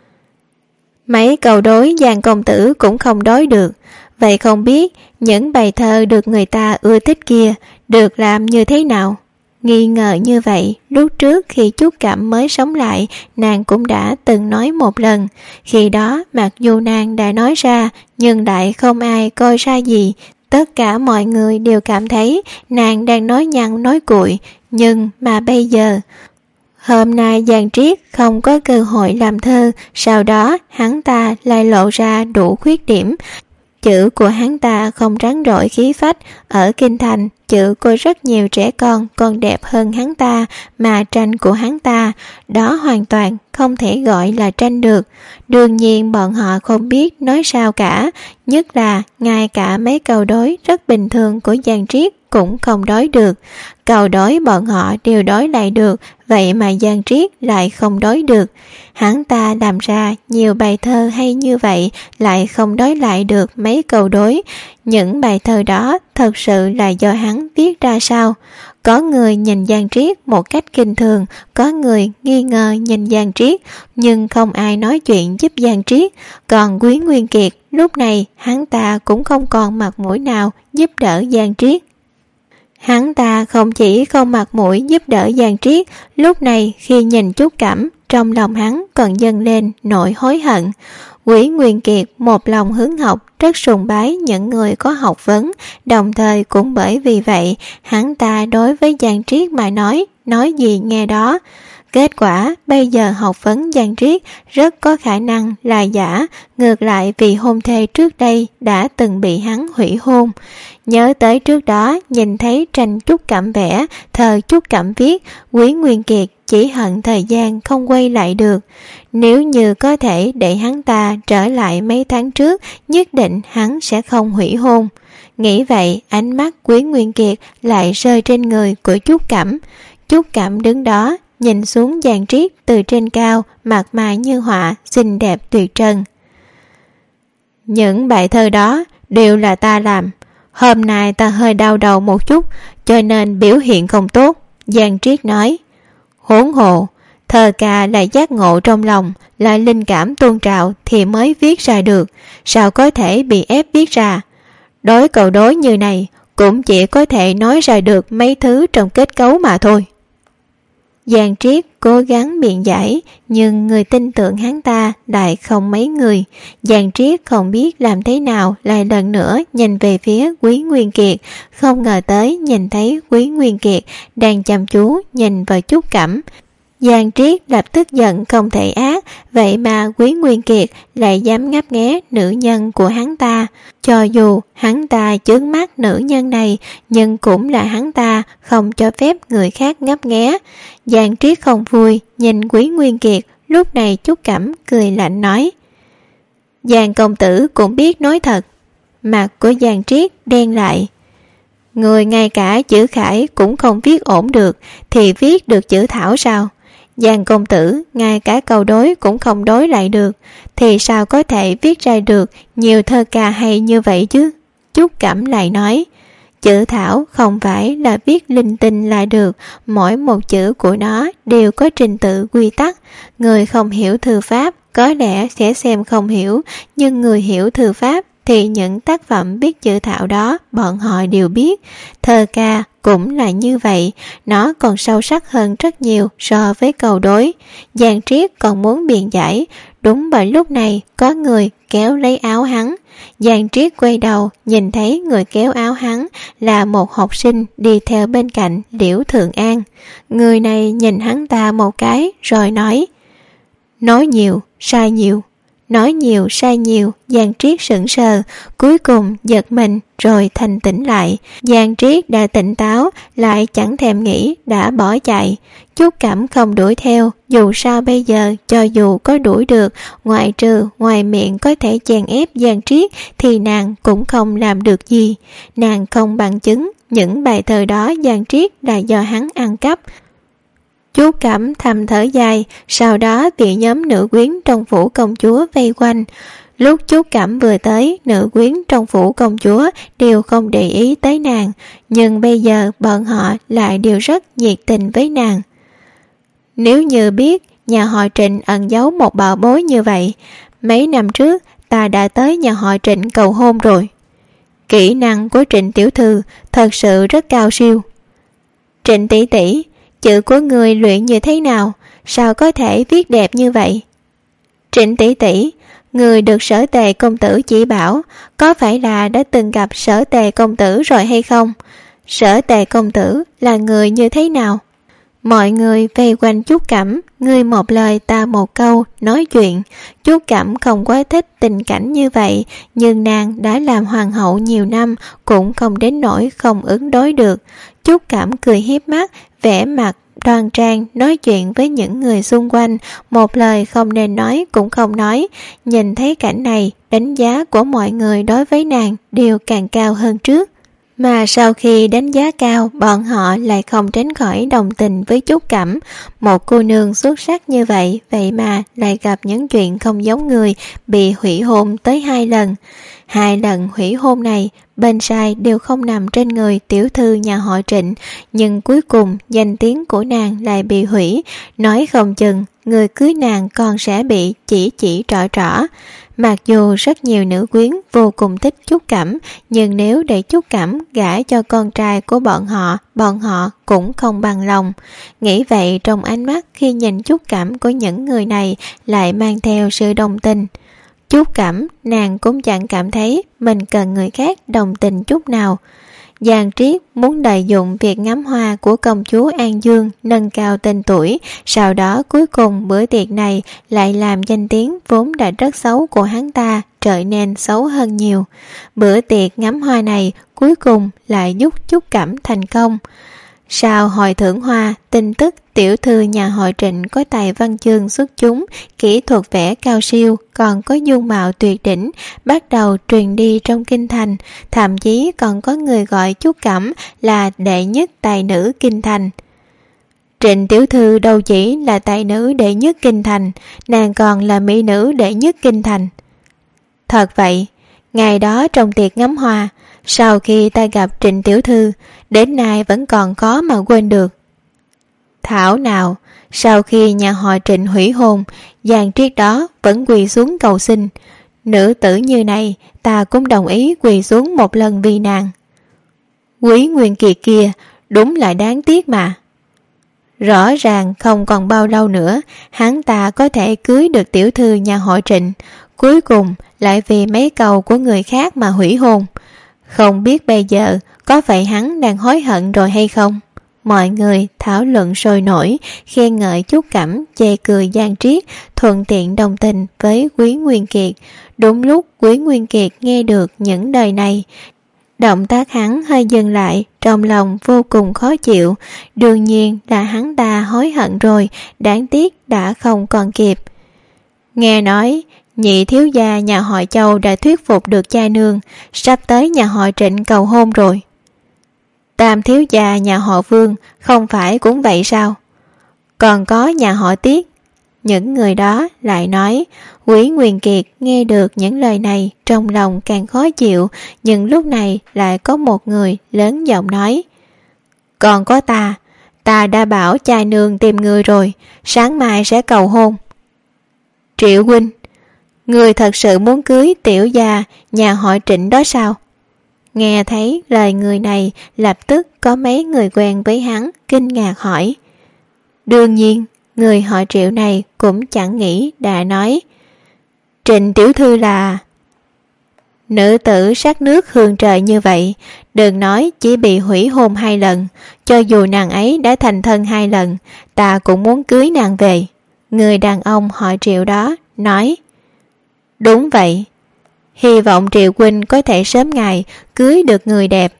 Mấy câu đối Giang công tử cũng không đối được. Vậy không biết những bài thơ được người ta ưa thích kia được làm như thế nào? Nghi ngờ như vậy, lúc trước khi Trúc Cẩm mới sống lại, nàng cũng đã từng nói một lần. Khi đó mặc dù nàng đã nói ra, nhưng lại không ai coi ra gì. Tất cả mọi người đều cảm thấy nàng đang nói nhăng nói cuội. Nhưng mà bây giờ, hôm nay Giang Triết không có cơ hội làm thơ, sau đó hắn ta lại lộ ra đủ khuyết điểm. Chữ của hắn ta không rắn rỏi khí phách. Ở kinh thành, chữ của rất nhiều trẻ con còn đẹp hơn hắn ta, mà tranh của hắn ta, đó hoàn toàn không thể gọi là tranh được. Đương nhiên bọn họ không biết nói sao cả, nhất là ngay cả mấy câu đối rất bình thường của Giang Triết cũng không đối được. Câu đối bọn họ đều đối lại được, vậy mà Giang Triết lại không đối được. Hắn ta làm ra nhiều bài thơ hay như vậy lại không đối lại được mấy câu đối. Những bài thơ đó thật sự là do hắn viết ra sao? Có người nhìn Giang Triết một cách kinh thường, có người nghi ngờ nhìn Giang Triết, nhưng không ai nói chuyện giúp Giang Triết. Còn Quý Nguyên Kiệt, lúc này hắn ta cũng không còn mặt mũi nào giúp đỡ Giang Triết. Hắn ta không chỉ không mặt mũi giúp đỡ Giang Triết, lúc này khi nhìn Trúc Cẩm, trong lòng hắn còn dâng lên nỗi hối hận. Quý Nguyên Kiệt một lòng hướng học, rất sùng bái những người có học vấn, đồng thời cũng bởi vì vậy, hắn ta đối với Giang Triết mà nói gì nghe đó. Kết quả bây giờ học vấn Giang Triết rất có khả năng là giả, ngược lại vì hôn thê trước đây đã từng bị hắn hủy hôn. Nhớ tới trước đó nhìn thấy tranh Trúc Cẩm vẽ, thơ Trúc Cẩm viết, Quý Nguyên Kiệt chỉ hận thời gian không quay lại được. Nếu như có thể để hắn ta trở lại mấy tháng trước, nhất định hắn sẽ không hủy hôn. Nghĩ vậy, ánh mắt Quý Nguyên Kiệt lại rơi trên người của Trúc Cẩm. Trúc Cẩm đứng đó, nhìn xuống Giang Triết từ trên cao, mặt mày như họa, xinh đẹp tuyệt trần. Những bài thơ đó đều là ta làm. Hôm nay ta hơi đau đầu một chút, cho nên biểu hiện không tốt. Giang Triết nói. Huống hồ, thơ ca là giác ngộ trong lòng, là linh cảm tôn trào thì mới viết ra được, sao có thể bị ép viết ra. Đối cầu đối như này cũng chỉ có thể nói ra được mấy thứ trong kết cấu mà thôi. Giang Triết cố gắng biện giải, nhưng người tin tưởng hắn ta lại không mấy người. Giang Triết không biết làm thế nào, lại lần nữa nhìn về phía Quý Nguyên Kiệt, không ngờ tới nhìn thấy Quý Nguyên Kiệt đang chăm chú nhìn vào Trúc Cẩm. Giang Triết lập tức giận không thể ác, vậy mà Quý Nguyên Kiệt lại dám ngấp nghé nữ nhân của hắn ta. Cho dù hắn ta chướng mắt nữ nhân này, nhưng cũng là hắn ta không cho phép người khác ngấp nghé. Giang Triết không vui, nhìn Quý Nguyên Kiệt, lúc này Trúc Cẩm cười lạnh nói. Giang công tử cũng biết nói thật. Mặt của Giang Triết đen lại. Người ngay cả chữ Khải cũng không viết ổn được, thì viết được chữ Thảo sao? Giang công tử ngay cả câu đối cũng không đối lại được, thì sao có thể viết ra được nhiều thơ ca hay như vậy chứ? Trúc Cẩm lại nói. Chữ Thảo không phải là viết linh tinh là được, mỗi một chữ của nó đều có trình tự quy tắc. Người không hiểu thư pháp có lẽ sẽ xem không hiểu, nhưng người hiểu thư pháp thì những tác phẩm viết chữ Thảo đó bọn họ đều biết. Thơ ca cũng là như vậy, nó còn sâu sắc hơn rất nhiều so với câu đối. Giang Triết còn muốn biện giải, đúng bởi lúc này có người kéo lấy áo hắn. Giang Triết quay đầu nhìn thấy người kéo áo hắn là một học sinh đi theo bên cạnh Liễu Thượng An. Người này nhìn hắn ta một cái rồi nói. Nói nhiều, sai nhiều. Nói nhiều sai nhiều, Giang Triết sững sờ, cuối cùng giật mình rồi thanh tỉnh lại. Giang Triết đã tỉnh táo, lại chẳng thèm nghĩ đã bỏ chạy. Trúc Cẩm không đuổi theo, dù sao bây giờ cho dù có đuổi được, ngoại trừ ngoài miệng có thể chèn ép Giang Triết thì nàng cũng không làm được gì. Nàng không bằng chứng những bài thơ đó Giang Triết là do hắn ăn cắp. Chú Cẩm thầm thở dài, sau đó bị nhóm nữ quyến trong phủ công chúa vây quanh. Lúc chú Cẩm vừa tới, nữ quyến trong phủ công chúa đều không để ý tới nàng, nhưng bây giờ bọn họ lại đều rất nhiệt tình với nàng. Nếu như biết nhà họ Trịnh ẩn giấu một bảo bối như vậy, mấy năm trước ta đã tới nhà họ Trịnh cầu hôn rồi. Kỹ năng của Trịnh tiểu thư thật sự rất cao siêu. Trịnh tỷ tỷ, chữ của người luyện như thế nào, sao có thể viết đẹp như vậy? Trịnh tỷ tỷ, người được Sở Tề công tử chỉ bảo, có phải là đã từng gặp Sở Tề công tử rồi hay không? Sở Tề công tử là người như thế nào? Mọi người vây quanh Trúc Cẩm, ngươi một lời ta một câu nói chuyện. Trúc Cẩm không quá thích tình cảnh như vậy, nhưng nàng đã làm hoàng hậu nhiều năm, cũng không đến nỗi không ứng đối được. Trúc Cẩm cười hiếp mắt, vẻ mặt đoan trang nói chuyện với những người xung quanh, một lời không nên nói cũng không nói. Nhìn thấy cảnh này, đánh giá của mọi người đối với nàng đều càng cao hơn trước. Mà sau khi đánh giá cao, bọn họ lại không tránh khỏi đồng tình với Trúc Cẩm. Một cô nương xuất sắc như vậy, vậy mà lại gặp những chuyện không giống người, bị hủy hôn tới 2 lần. 2 lần hủy hôn này, bên sai đều không nằm trên người tiểu thư nhà họ Trịnh, nhưng cuối cùng danh tiếng của nàng lại bị hủy, nói không chừng người cưới nàng còn sẽ bị chỉ trỏ trỏ. Mặc dù rất nhiều nữ quyến vô cùng thích Trúc Cẩm, nhưng nếu để Trúc Cẩm gả cho con trai của bọn họ cũng không bằng lòng. Nghĩ vậy, trong ánh mắt khi nhìn Trúc Cẩm của những người này lại mang theo sự đồng tình. Trúc Cẩm, nàng cũng chẳng cảm thấy mình cần người khác đồng tình chút nào. Giang Triết muốn lợi dụng việc ngắm hoa của công chúa An Dương nâng cao tên tuổi, sau đó cuối cùng bữa tiệc này lại làm danh tiếng vốn đã rất xấu của hắn ta trở nên xấu hơn nhiều. Bữa tiệc ngắm hoa này cuối cùng lại giúp Trúc Cẩm thành công. Sau hội thưởng hoa, tin tức tiểu thư nhà họ Trịnh có tài văn chương xuất chúng, kỹ thuật vẽ cao siêu, còn có dung mạo tuyệt đỉnh, bắt đầu truyền đi trong kinh thành, thậm chí còn có người gọi Trúc Cẩm là đệ nhất tài nữ kinh thành. Trịnh tiểu thư đâu chỉ là tài nữ đệ nhất kinh thành, nàng còn là mỹ nữ đệ nhất kinh thành. Thật vậy, ngày đó trong tiệc ngắm hoa, sau khi ta gặp Trịnh tiểu thư, đến nay vẫn còn khó mà quên được. Thảo nào, sau khi nhà họ Trịnh hủy hôn, Giang Triết đó vẫn quỳ xuống cầu xin. Nữ tử như này, ta cũng đồng ý quỳ xuống một lần vì nàng. Quý Nguyên Kiệt kia, đúng là đáng tiếc mà. Rõ ràng không còn bao lâu nữa, hắn ta có thể cưới được tiểu thư nhà họ Trịnh, cuối cùng lại vì mấy câu của người khác mà hủy hôn. Không biết bây giờ có phải hắn đang hối hận rồi hay không? Mọi người thảo luận sôi nổi, khen ngợi Chúc Cẩm, chê cười Giang Triết, thuận tiện đồng tình với Quý Nguyên Kiệt. Đúng lúc Quý Nguyên Kiệt nghe được những lời này, động tác hắn hơi dừng lại, trong lòng vô cùng khó chịu. Đương nhiên là hắn ta hối hận rồi, đáng tiếc đã không còn kịp. Nghe nói nhị thiếu gia nhà họ Châu đã thuyết phục được cha nương, sắp tới nhà họ Trịnh cầu hôn rồi. Tam thiếu gia nhà họ Vương không phải cũng vậy sao? Còn có nhà họ Tiết. Những người đó lại nói. Quý Nguyên Kiệt nghe được những lời này trong lòng càng khó chịu, nhưng lúc này lại có một người lớn giọng nói: còn có ta đã bảo cha nương tìm người rồi, sáng mai sẽ cầu hôn. Triệu huynh, người thật sự muốn cưới tiểu gia nhà họ Trịnh đó sao? Nghe thấy lời người này, lập tức có mấy người quen với hắn kinh ngạc hỏi. Đương nhiên, người họ Triệu này cũng chẳng nghĩ đã nói. Trịnh tiểu thư là... Nữ tử sắc nước hương trời như vậy, đừng nói chỉ bị hủy hôn 2 lần, cho dù nàng ấy đã thành thân 2 lần, ta cũng muốn cưới nàng về. Người đàn ông họ Triệu đó nói. Đúng vậy, hy vọng Triệu huynh có thể sớm ngày cưới được người đẹp.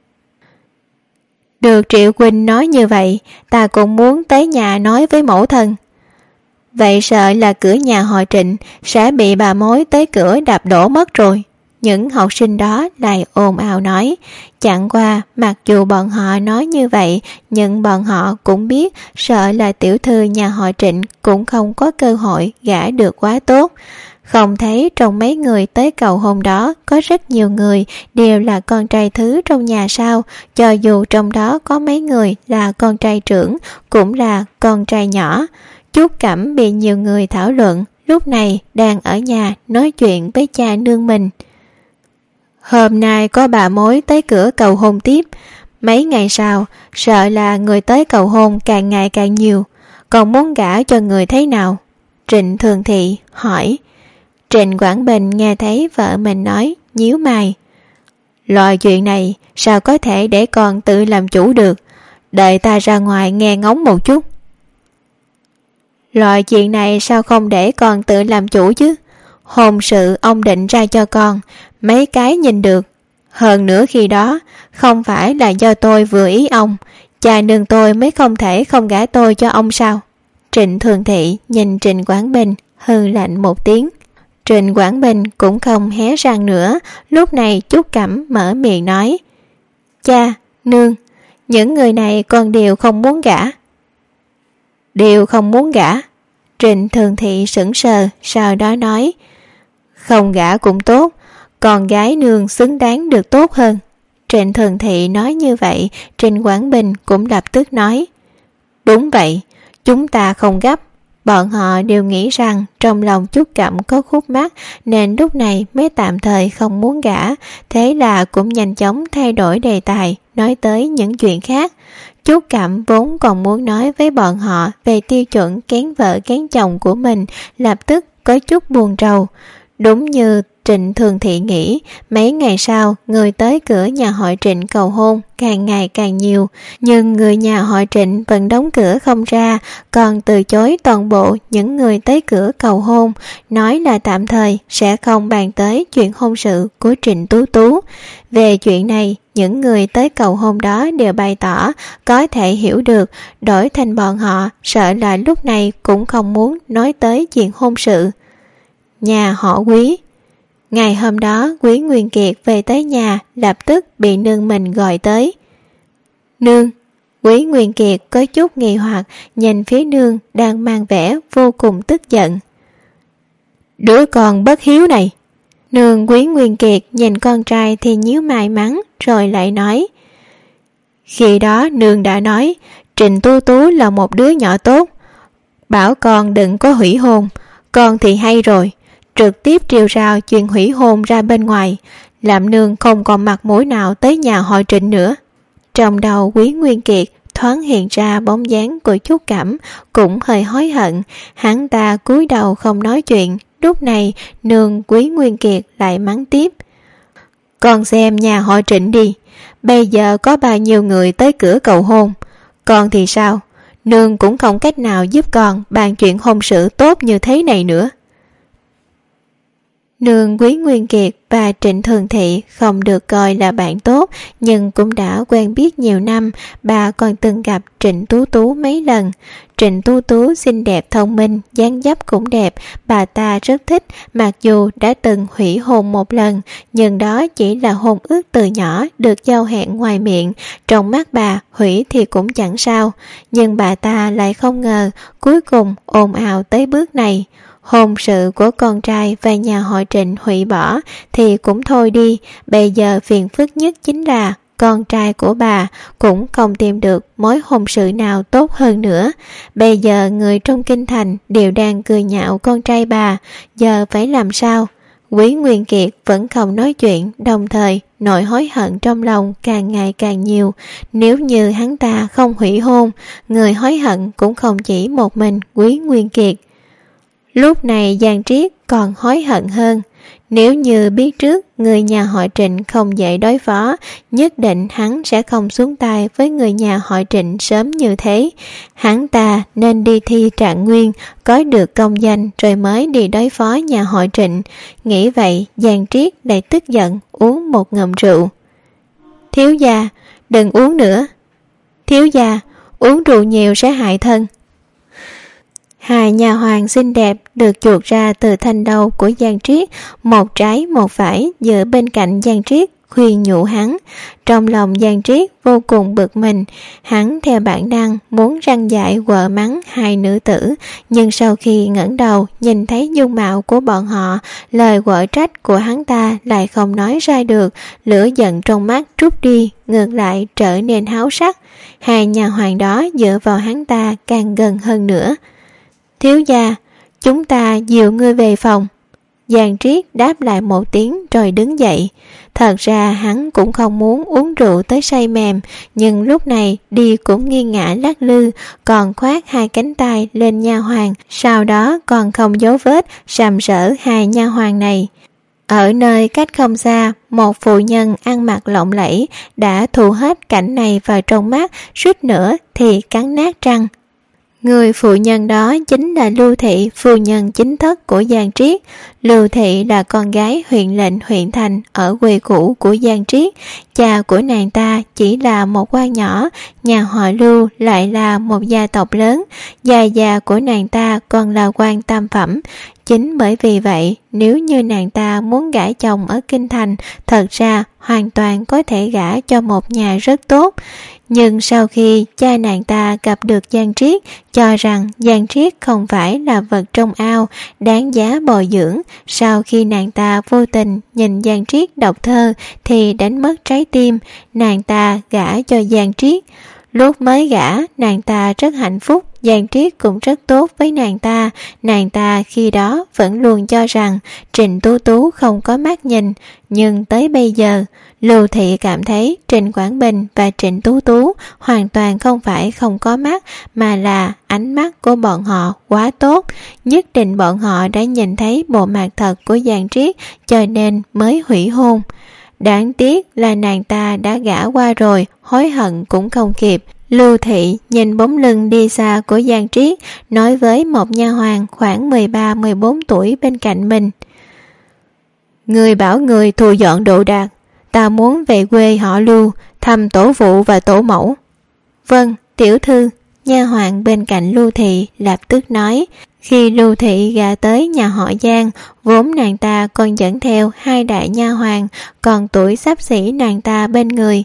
Được Triệu huynh nói như vậy, ta cũng muốn tới nhà nói với mẫu thân. Vậy sợ là cửa nhà họ Trịnh sẽ bị bà mối tới cửa đập đổ mất rồi. Những học sinh đó lại ồn ào nói. Chẳng qua mặc dù bọn họ nói như vậy, nhưng bọn họ cũng biết sợ là tiểu thư nhà họ Trịnh cũng không có cơ hội gả được quá tốt. Không thấy trong mấy người tới cầu hôn đó có rất nhiều người đều là con trai thứ trong nhà sao? Cho dù trong đó có mấy người là con trai trưởng, cũng là con trai nhỏ. Chúc Cẩm bị nhiều người thảo luận, lúc này đang ở nhà nói chuyện với cha nương mình. Hôm nay có bà mối tới cửa cầu hôn tiếp, mấy ngày sau sợ là người tới cầu hôn càng ngày càng nhiều, còn muốn gả cho người thế nào? Trịnh Thường Thị hỏi. Trịnh Quảng Bình nghe thấy vợ mình nói, nhíu mày. Loại chuyện này sao có thể để con tự làm chủ được, đợi ta ra ngoài nghe ngóng một chút. Loại chuyện này sao không để con tự làm chủ chứ? Hôn sự ông định ra cho con, mấy cái nhìn được. Hơn nữa khi đó, không phải là do tôi vừa ý ông, cha nương tôi mới không thể không gả tôi cho ông sao? Trịnh Thường Thị nhìn Trịnh Quảng Bình hừ lạnh một tiếng. Trịnh Quảng Bình cũng không hé răng nữa. Lúc này Chúc Cẩm mở miệng nói. Cha, nương, những người này con đều không muốn gả. Đều không muốn gả? Trịnh Thường Thị sững sờ, sau đó nói. Không gả cũng tốt, con gái nương xứng đáng được tốt hơn. Trịnh Thường Thị nói như vậy, Trịnh Quảng Bình cũng lập tức nói. Đúng vậy, chúng ta không gấp. Bọn họ đều nghĩ rằng trong lòng Chúc Cẩm có khúc mắc nên lúc này mới tạm thời không muốn gả, thế là cũng nhanh chóng thay đổi đề tài, nói tới những chuyện khác. Chúc Cẩm vốn còn muốn nói với bọn họ về tiêu chuẩn kén vợ kén chồng của mình, lập tức có chút buồn rầu. Đúng như Trịnh Thường Thị nghĩ, mấy ngày sau người tới cửa nhà họ Trịnh cầu hôn càng ngày càng nhiều, nhưng người nhà họ Trịnh vẫn đóng cửa không ra, còn từ chối toàn bộ những người tới cửa cầu hôn, nói là tạm thời sẽ không bàn tới chuyện hôn sự của Trịnh Tú Tú. Về chuyện này, những người tới cầu hôn đó đều bày tỏ có thể hiểu được, đổi thành bọn họ sợ là lúc này cũng không muốn nói tới chuyện hôn sự. Nhà họ Quý. Ngày hôm đó Quý Nguyên Kiệt về tới nhà, lập tức bị nương mình gọi tới. Nương, Quý Nguyên Kiệt có chút nghi hoặc nhìn phía nương đang mang vẻ vô cùng tức giận. Đứa con bất hiếu này! Nương Quý Nguyên Kiệt nhìn con trai thì nhíu mày mắng, rồi lại nói: Khi đó nương đã nói Trình Tú Tú là một đứa nhỏ tốt, bảo con đừng có hủy hôn. Con thì hay rồi, trực tiếp rêu rao chuyện hủy hôn ra bên ngoài, làm nương không còn mặt mũi nào tới nhà họ Trịnh nữa. Trong đầu Quý Nguyên Kiệt thoáng hiện ra bóng dáng của Trúc Cẩm, cũng hơi hối hận. Hắn ta cúi đầu không nói chuyện. Lúc này nương Quý Nguyên Kiệt lại mắng tiếp: Con xem nhà họ Trịnh đi, bây giờ có bao nhiêu người tới cửa cầu hôn. Con thì sao? Nương cũng không cách nào giúp con bàn chuyện hôn sự tốt như thế này nữa. Nương Quý Nguyên Kiệt và Trịnh Thường Thị không được coi là bạn tốt, nhưng cũng đã quen biết nhiều năm. Bà còn từng gặp Trịnh Tú Tú mấy lần. Trịnh Tú Tú xinh đẹp thông minh, dáng dấp cũng đẹp, bà ta rất thích. Mặc dù đã từng hủy hôn một lần, nhưng đó chỉ là hôn ước từ nhỏ được giao hẹn ngoài miệng. Trong mắt bà, hủy thì cũng chẳng sao, nhưng bà ta lại không ngờ cuối cùng ồn ào tới bước này. Hôn sự của con trai và nhà họ Trịnh hủy bỏ thì cũng thôi đi, bây giờ phiền phức nhất chính là con trai của bà cũng không tìm được mối hôn sự nào tốt hơn nữa. Bây giờ người trong kinh thành đều đang cười nhạo con trai bà, giờ phải làm sao? Quý Nguyên Kiệt vẫn không nói chuyện, đồng thời nỗi hối hận trong lòng càng ngày càng nhiều. Nếu như hắn ta không hủy hôn, người hối hận cũng không chỉ một mình Quý Nguyên Kiệt. Lúc này Giang Triết còn hối hận hơn. Nếu như biết trước người nhà họ Trịnh không dễ đối phó, nhất định hắn sẽ không xuống tay với người nhà họ Trịnh sớm như thế. Hắn ta nên đi thi trạng nguyên, có được công danh rồi mới đi đối phó nhà họ Trịnh. Nghĩ vậy, Giang Triết lại tức giận uống một ngụm rượu. Thiếu gia, đừng uống nữa. Thiếu gia, uống rượu nhiều sẽ hại thân. Hai nhà hoàng xinh đẹp được chuột ra từ thanh đầu của Giang Triết, một trái một phải dựa bên cạnh Giang Triết khuyên nhủ hắn. Trong lòng Giang Triết vô cùng bực mình, hắn theo bản năng muốn răn dạy quở mắng hai nữ tử, nhưng sau khi ngẩng đầu nhìn thấy dung mạo của bọn họ, lời quở trách của hắn ta lại không nói ra được. Lửa giận trong mắt trút đi, ngược lại trở nên háo sắc. Hai nhà hoàng đó dựa vào hắn ta càng gần hơn nữa. Thiếu gia, chúng ta dìu ngươi về phòng. Giang Triết đáp lại một tiếng rồi đứng dậy. Thật ra hắn cũng không muốn uống rượu tới say mềm, nhưng lúc này đi cũng nghiêng ngã lắc lư, còn khoác hai cánh tay lên nha hoàn, sau đó còn không giấu vết sàm sỡ hai nha hoàn này. Ở nơi cách không xa, một phụ nhân ăn mặc lộng lẫy đã thu hết cảnh này vào trong mắt, suýt nữa thì cắn nát răng. Người phụ nhân đó chính là Lưu Thị, phu nhân chính thất của Giang Triết. Lưu Thị là con gái huyện lệnh huyện thành ở quê cũ của Giang Triết. Cha của nàng ta chỉ là một quan nhỏ, nhà họ Lưu lại là một gia tộc lớn. Già của nàng ta còn là quan tam phẩm. Chính bởi vì vậy, nếu như nàng ta muốn gả chồng ở kinh thành, thật ra hoàn toàn có thể gả cho một nhà rất tốt. Nhưng sau khi cha nàng ta gặp được Giang Triết, cho rằng Giang Triết không phải là vật trong ao, đáng giá bồi dưỡng, sau khi nàng ta vô tình nhìn Giang Triết đọc thơ thì đánh mất trái tim, nàng ta gả cho Giang Triết. Lúc mới gả, nàng ta rất hạnh phúc, Giang Triết cũng rất tốt với nàng ta khi đó vẫn luôn cho rằng Trịnh Tú Tú không có mắt nhìn, nhưng tới bây giờ, Lưu Thị cảm thấy Trịnh Quảng Bình và Trịnh Tú Tú hoàn toàn không phải không có mắt, mà là ánh mắt của bọn họ quá tốt, nhất định bọn họ đã nhìn thấy bộ mặt thật của Giang Triết cho nên mới hủy hôn. Đáng tiếc là nàng ta đã gả qua rồi, hối hận cũng không kịp. Lưu Thị nhìn bóng lưng đi xa của Giang Triết, nói với một nha hoàn khoảng 13-14 tuổi bên cạnh mình. Người bảo người thu dọn đồ đạc, ta muốn về quê họ Lưu, thăm tổ phụ và tổ mẫu. Vâng, tiểu thư, nha hoàn bên cạnh Lưu Thị lập tức nói. Khi Lưu Thị gả tới nhà họ Giang, vốn nàng ta còn dẫn theo hai đại nha hoàn, còn tuổi xấp xỉ nàng ta bên người.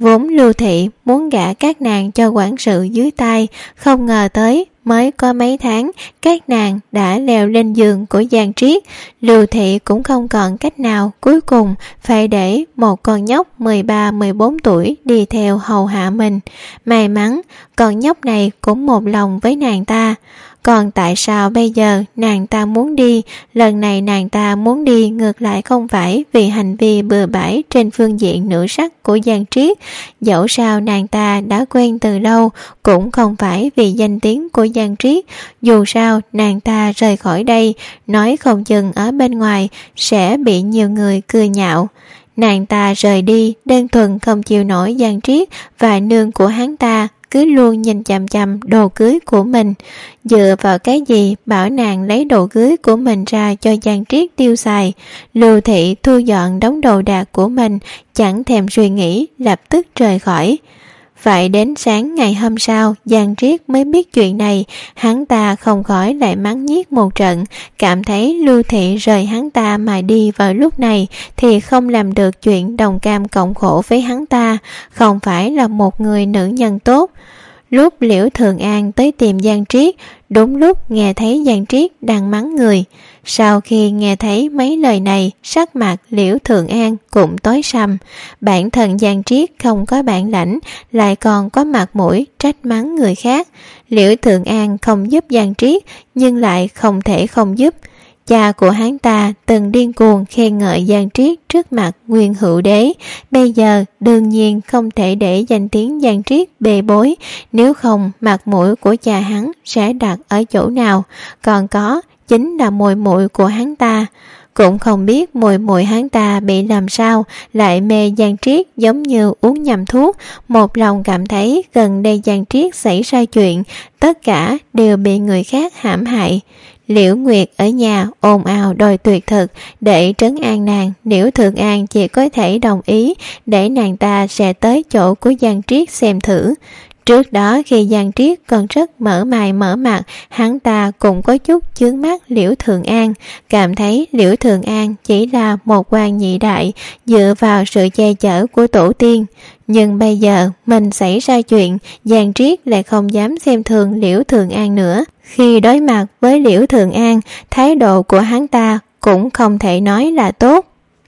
Vốn Lưu Thị muốn gả các nàng cho quản sự dưới tay, không ngờ tới mới có mấy tháng các nàng đã leo lên giường của Giang Triết. Lưu Thị cũng không còn cách nào, cuối cùng phải để một con nhóc 13-14 tuổi đi theo hầu hạ mình. May mắn con nhóc này cũng một lòng với nàng ta. Còn tại sao bây giờ nàng ta muốn đi? Lần này nàng ta muốn đi ngược lại không phải vì hành vi bừa bãi trên phương diện nữ sắc của Giang Triết. Dẫu sao nàng ta đã quen từ lâu, cũng không phải vì danh tiếng của Giang Triết. Dù sao nàng ta rời khỏi đây, nói không chừng ở bên ngoài sẽ bị nhiều người cười nhạo. Nàng ta rời đi đơn thuần không chịu nổi Giang Triết và nương của hắn ta cứ luôn nhìn chằm chằm đồ cưới của mình. Dựa vào cái gì bảo nàng lấy đồ cưới của mình ra cho Giang Triết tiêu xài? Lưu Thị thu dọn đống đồ đạc của mình, chẳng thèm suy nghĩ, lập tức rời khỏi. Phải đến sáng ngày hôm sau Giang Triết mới biết chuyện này. Hắn ta không khỏi lại mắng nhiếc một trận, cảm thấy Lưu Thị rời hắn ta mà đi vào lúc này thì không làm được chuyện đồng cam cộng khổ với hắn ta, không phải là một người nữ nhân tốt. Lúc Liễu Thường An tới tìm Giang Triết, đúng lúc nghe thấy Giang Triết đang mắng người. Sau khi nghe thấy mấy lời này, sắc mặt Liễu Thường An cũng tối sầm. Bản thân Giang Triết không có bản lãnh, lại còn có mặt mũi trách mắng người khác. Liễu Thường An không giúp Giang Triết, nhưng lại không thể không giúp. Cha của hắn ta từng điên cuồng khen ngợi Giang Triết trước mặt Nguyên Hữu Đế, bây giờ đương nhiên không thể để danh tiếng Giang Triết bê bối, nếu không mặt mũi của cha hắn sẽ đặt ở chỗ nào? Còn có chính là muội muội của hắn ta. Cũng không biết muội muội hắn ta bị làm sao lại mê Giang Triết giống như uống nhầm thuốc, một lòng cảm thấy gần đây Giang Triết xảy ra chuyện, tất cả đều bị người khác hãm hại. Liễu Nguyệt ở nhà ồn ào đòi tuyệt thực, để trấn an nàng, Liễu Thường An chỉ có thể đồng ý để nàng ta sẽ tới chỗ của Giang Triết xem thử. Trước đó khi Giang Triết còn rất mở mày mở mặt, hắn ta cũng có chút chướng mắt Liễu Thường An, cảm thấy Liễu Thường An chỉ là một quan nhị đại, dựa vào sự che chở của tổ tiên. Nhưng bây giờ mình xảy ra chuyện, Giang Triết lại không dám xem thường Liễu Thường An nữa. Khi đối mặt với Liễu Thường An, thái độ của hắn ta cũng không thể nói là tốt.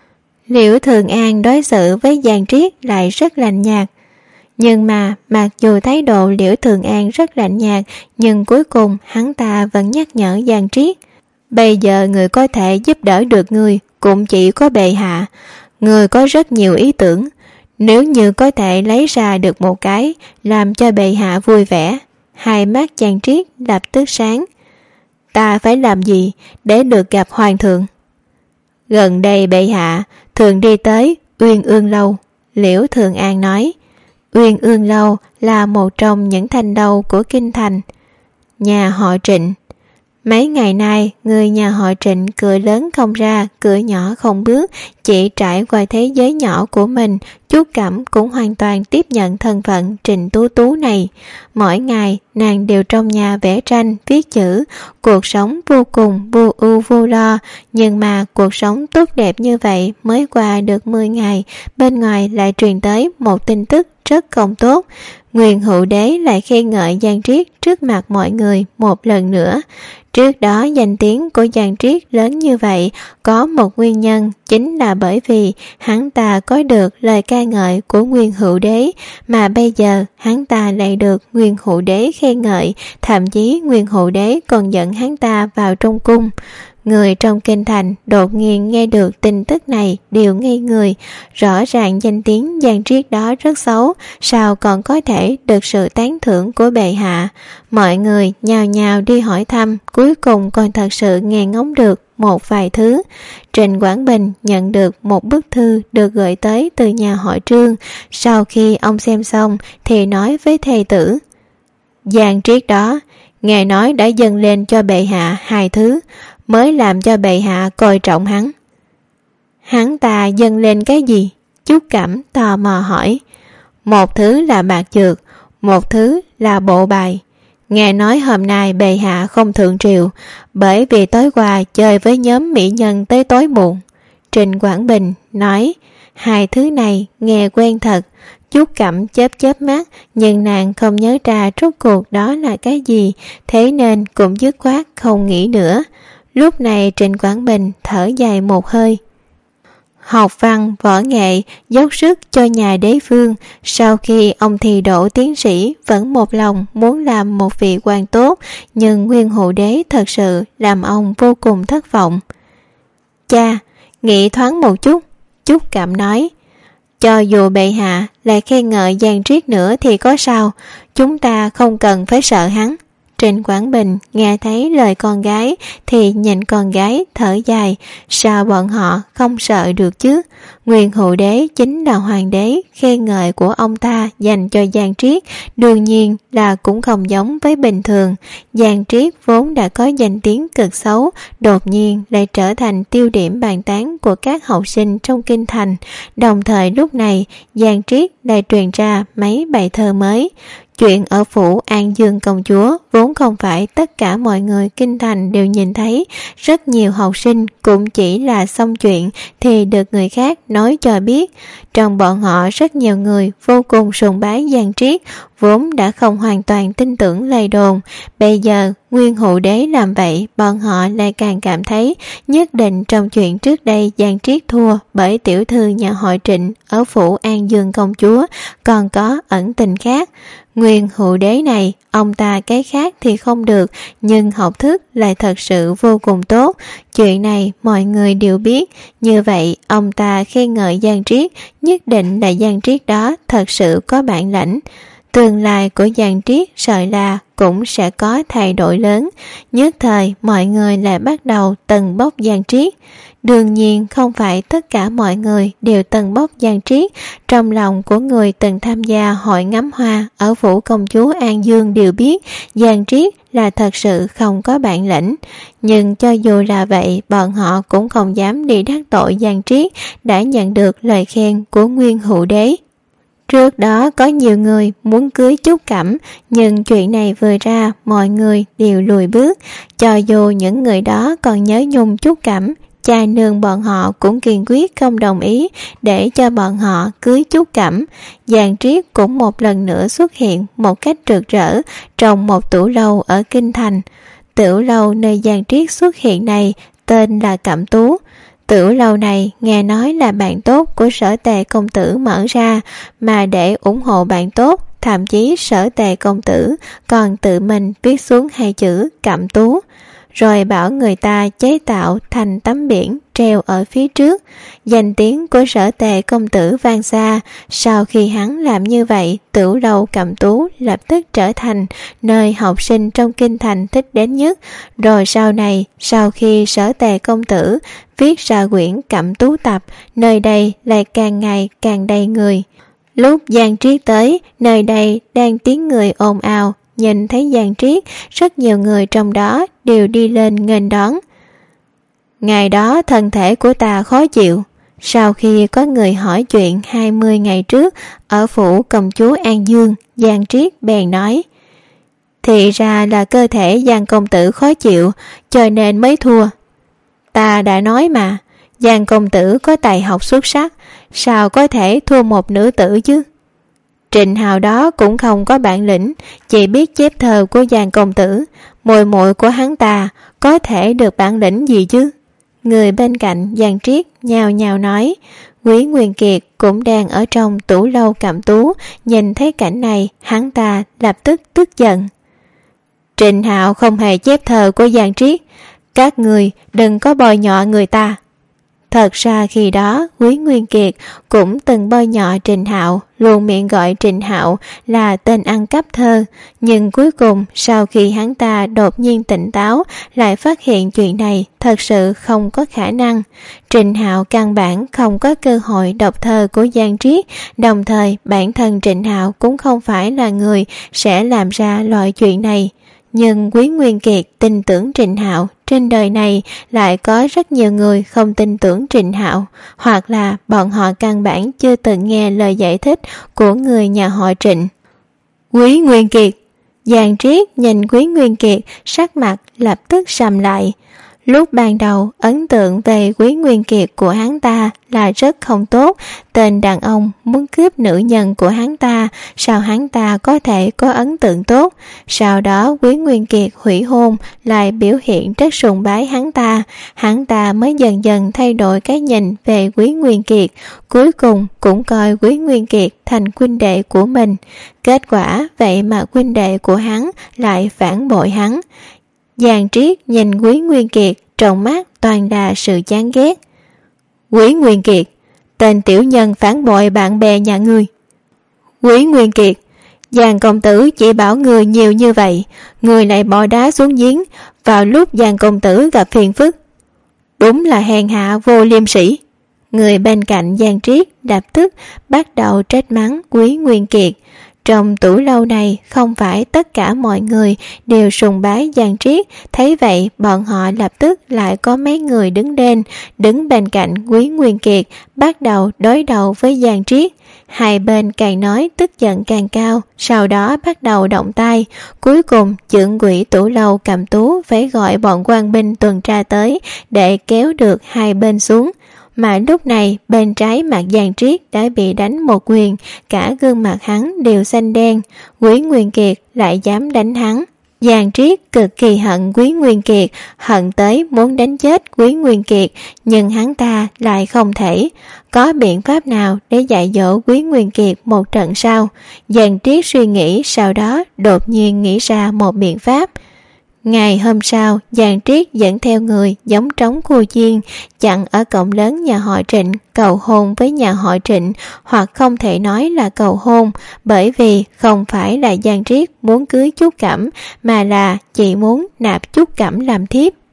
Liễu Thường An đối xử với Giang Triết lại rất lạnh nhạt. Nhưng mà mặc dù thái độ Liễu Thường An rất lạnh nhạt, nhưng cuối cùng hắn ta vẫn nhắc nhở Giang Triết. Bây giờ người có thể giúp đỡ được người cũng chỉ có bệ hạ. Người có rất nhiều ý tưởng, nếu như có thể lấy ra được một cái làm cho bệ hạ vui vẻ. Hai mắt Giang Triết lập tức sáng. Ta phải làm gì để được gặp hoàng thượng? Gần đây bệ hạ thường đi tới Uyên Ương Lâu, Liễu Thường An nói. Uyên Ương Lâu là một trong những thành đầu của kinh thành, nhà họ Trịnh. Mấy ngày nay, người nhà họ Trịnh cửa lớn không ra, cửa nhỏ không bước, chỉ trải qua thế giới nhỏ của mình. Chú Cẩm cũng hoàn toàn tiếp nhận thân phận Trịnh Tú Tú này. Mỗi ngày, nàng đều trong nhà vẽ tranh, viết chữ, cuộc sống vô cùng vô ưu vô lo. Nhưng mà cuộc sống tốt đẹp như vậy mới qua được 10 ngày, bên ngoài lại truyền tới một tin tức rất không tốt. Nguyên Hữu Đế lại khen ngợi Giang Triết trước mặt mọi người một lần nữa. Trước đó danh tiếng của Giang Triết lớn như vậy có một nguyên nhân, chính là bởi vì hắn ta có được lời ca ngợi của Nguyên Hữu Đế, mà bây giờ hắn ta lại được Nguyên Hữu Đế khen ngợi, thậm chí Nguyên Hữu Đế còn dẫn hắn ta vào trong cung. Người trong kinh thành đột nhiên nghe được tin tức này đều ngây người. Rõ ràng danh tiếng Giang Triết đó rất xấu, sao còn có thể được sự tán thưởng của bệ hạ? Mọi người nhào nhào đi hỏi thăm, cuối cùng còn thật sự nghe ngóng được một vài thứ. Trịnh Quảng Bình nhận được một bức thư được gửi tới từ nhà họ Trương. Sau khi ông xem xong thì nói với thê tử: Giang Triết đó, nghe nói đã dâng lên cho bệ hạ 2 thứ, mới làm cho bệ hạ coi trọng hắn. Hắn ta dâng lên cái gì? Chú Cẩm tò mò hỏi. Một thứ là bạc dược, một thứ là bộ bài. Nghe nói hôm nay bệ hạ không thượng triều, bởi vì tối qua chơi với nhóm mỹ nhân tới tối muộn. Trịnh Quảng Bình nói. 2 thứ này nghe quen thật. Chú Cẩm chớp chớp mắt, nhưng nàng không nhớ ra rốt cuộc đó là cái gì, thế nên cũng dứt khoát không nghĩ nữa. Lúc này Trịnh Quảng Bình thở dài một hơi. Học văn, võ nghệ, dốc sức cho nhà đế vương, sau khi ông thi đỗ tiến sĩ vẫn một lòng muốn làm một vị quan tốt, nhưng Nguyên Hữu Đế thật sự làm ông vô cùng thất vọng. Cha, nghĩ thoáng một chút, Chúc Cảm nói. Cho dù bệ hạ lại khen ngợi Giang Triết nữa thì có sao, chúng ta không cần phải sợ hắn. Trịnh Quảng Bình nghe thấy lời con gái thì nhìn con gái thở dài, sao bọn họ không sợ được chứ? Nguyên Hữu Đế chính là hoàng đế, khen ngợi của ông ta dành cho Giang Triết đương nhiên là cũng không giống với bình thường. Giang Triết vốn đã có danh tiếng cực xấu, đột nhiên lại trở thành tiêu điểm bàn tán của các học sinh trong kinh thành. Đồng thời lúc này Giang Triết lại truyền ra mấy bài thơ mới. Chuyện ở phủ An Dương công chúa vốn không phải tất cả mọi người kinh thành đều nhìn thấy, rất nhiều học sinh cũng chỉ là xong chuyện thì được người khác nói cho biết. Trong bọn họ rất nhiều người vô cùng sùng bái Giang Triết, vốn đã không hoàn toàn tin tưởng lời đồn. Bây giờ Nguyên Hữu Đế làm vậy, bọn họ lại càng cảm thấy nhất định trong chuyện trước đây Giang Triết thua bởi tiểu thư nhà họ Trịnh ở phủ An Dương công chúa còn có ẩn tình khác. Nguyên Hữu Đế này, ông ta cái khác thì không được, nhưng học thức lại thật sự vô cùng tốt. Chuyện này mọi người đều biết, như vậy ông ta khen ngợi Giang Triết, nhất định là Giang Triết đó thật sự có bản lãnh. Tương lai của Giang Triết sợ là cũng sẽ có thay đổi lớn. Nhất thời mọi người lại bắt đầu tần bốc Giang Triết. Đương nhiên không phải tất cả mọi người đều tần bốc Giang Triết. Trong lòng của người từng tham gia hội ngắm hoa ở phủ công chúa An Dương đều biết Giang Triết là thật sự không có bản lĩnh. Nhưng cho dù là vậy, bọn họ cũng không dám đi đắc tội Giang Triết đã nhận được lời khen của Nguyên Hữu Đế. Trước đó có nhiều người muốn cưới Chúc Cẩm, nhưng chuyện này vừa ra mọi người đều lùi bước. Cho dù những người đó còn nhớ nhung Chúc Cẩm, cha nương bọn họ cũng kiên quyết không đồng ý để cho bọn họ cưới Chúc Cẩm. Giang Triết cũng một lần nữa xuất hiện một cách rực rỡ trong một tửu lâu ở kinh thành. Tửu lâu nơi Giang Triết xuất hiện này tên là Cẩm Tú. Tửu lâu này nghe nói là bạn tốt của Sở Tề công tử mở ra, mà để ủng hộ bạn tốt, thậm chí Sở Tề công tử còn tự mình viết xuống hai chữ Cẩm Tú, rồi bảo người ta chế tạo thành tấm biển treo ở phía trước. Danh tiếng của Sở Tề công tử vang xa. Sau khi hắn làm như vậy, tửu lâu Cẩm Tú lập tức trở thành nơi học sinh trong kinh thành thích đến nhất. Rồi sau này, sau khi Sở Tề công tử viết ra quyển Cẩm Tú tập, nơi đây lại càng ngày càng đầy người. Lúc Giang Triết tới, nơi đây đang tiếng người ồn ào. Nhìn thấy Giang Triết, rất nhiều người trong đó đều đi lên nghênh đón. Ngày đó thân thể của ta khó chịu. Sau khi có người hỏi chuyện 20 ngày trước ở phủ công chúa An Dương, Giang Triết bèn nói: thì ra là cơ thể Giang công tử khó chịu, cho nên mới thua. Ta đã nói mà, Giang công tử có tài học xuất sắc, sao có thể thua một nữ tử chứ? Trịnh Hào đó cũng không có bản lĩnh, chỉ biết chép thơ của Giang công tử, muội muội của hắn ta có thể được bản lĩnh gì chứ? Người bên cạnh Giang Triết nhào nhào nói. Quý Nguyên Kiệt cũng đang ở trong tửu lâu Cẩm Tú, nhìn thấy cảnh này, hắn ta lập tức tức giận. Trịnh Hạo không hề chép thơ của Giang Triết, các người đừng có bôi nhọ người ta. Thật ra khi đó Quý Nguyên Kiệt cũng từng bôi nhọ Trịnh Hạo, luôn miệng gọi Trịnh Hạo là tên ăn cắp thơ. Nhưng cuối cùng sau khi hắn ta đột nhiên tỉnh táo, lại phát hiện chuyện này thật sự không có khả năng. Trịnh Hạo căn bản không có cơ hội đọc thơ của Giang Triết, đồng thời bản thân Trịnh Hạo cũng không phải là người sẽ làm ra loại chuyện này. Nhưng Quý Nguyên Kiệt tin tưởng Trịnh Hạo, trên đời này lại có rất nhiều người không tin tưởng Trịnh Hạo, hoặc là bọn họ căn bản chưa từng nghe lời giải thích của người nhà họ Trịnh. Quý Nguyên Kiệt! Giang Triết nhìn Quý Nguyên Kiệt, sắc mặt lập tức sầm lại. Lúc ban đầu, ấn tượng về Quý Nguyên Kiệt của hắn ta là rất không tốt. Tên đàn ông muốn cướp nữ nhân của hắn ta, sao hắn ta có thể có ấn tượng tốt? Sau đó Quý Nguyên Kiệt hủy hôn, lại biểu hiện rất sùng bái hắn ta mới dần dần thay đổi cái nhìn về Quý Nguyên Kiệt, cuối cùng cũng coi Quý Nguyên Kiệt thành huynh đệ của mình. Kết quả vậy mà huynh đệ của hắn lại phản bội hắn. Giang Triết nhìn Quý Nguyên Kiệt, trong mắt toàn là sự chán ghét. Quý Nguyên Kiệt, tên tiểu nhân phản bội bạn bè nhà ngươi. Quý Nguyên Kiệt, Giang công tử chỉ bảo người nhiều như vậy, người lại bỏ đá xuống giếng vào lúc Giang công tử gặp phiền phức. Đúng là hèn hạ vô liêm sỉ. Người bên cạnh Giang Triết lập tức bắt đầu trách mắng Quý Nguyên Kiệt. Trong tủ lâu này không phải tất cả mọi người đều sùng bái Giang Triết, thấy vậy bọn họ lập tức lại có mấy người đứng bên cạnh Quý Nguyên Kiệt, bắt đầu đối đầu với Giang Triết. Hai bên càng nói tức giận càng cao, sau đó bắt đầu động tay. Cuối cùng trưởng quỹ tủ lâu Cầm Tú phải gọi bọn quan binh tuần tra tới để kéo được hai bên xuống. Mà lúc này bên trái mặt Giang Triết đã bị đánh một quyền, cả gương mặt hắn đều xanh đen. Quý Nguyên Kiệt lại dám đánh hắn. Giang Triết cực kỳ hận Quý Nguyên Kiệt, hận tới muốn đánh chết Quý Nguyên Kiệt, nhưng hắn ta lại không thể có biện pháp nào để dạy dỗ Quý Nguyên Kiệt một trận sao? Giang Triết suy nghĩ, sau đó đột nhiên nghĩ ra một biện pháp. Ngày hôm sau, Giang Triết dẫn theo người giống trống khu chiên, chặn ở cổng lớn nhà họ Trịnh, cầu hôn với nhà họ Trịnh, hoặc không thể nói là cầu hôn, bởi vì không phải là Giang Triết muốn cưới Trúc Cẩm, mà là chỉ muốn nạp Trúc Cẩm làm thiếp.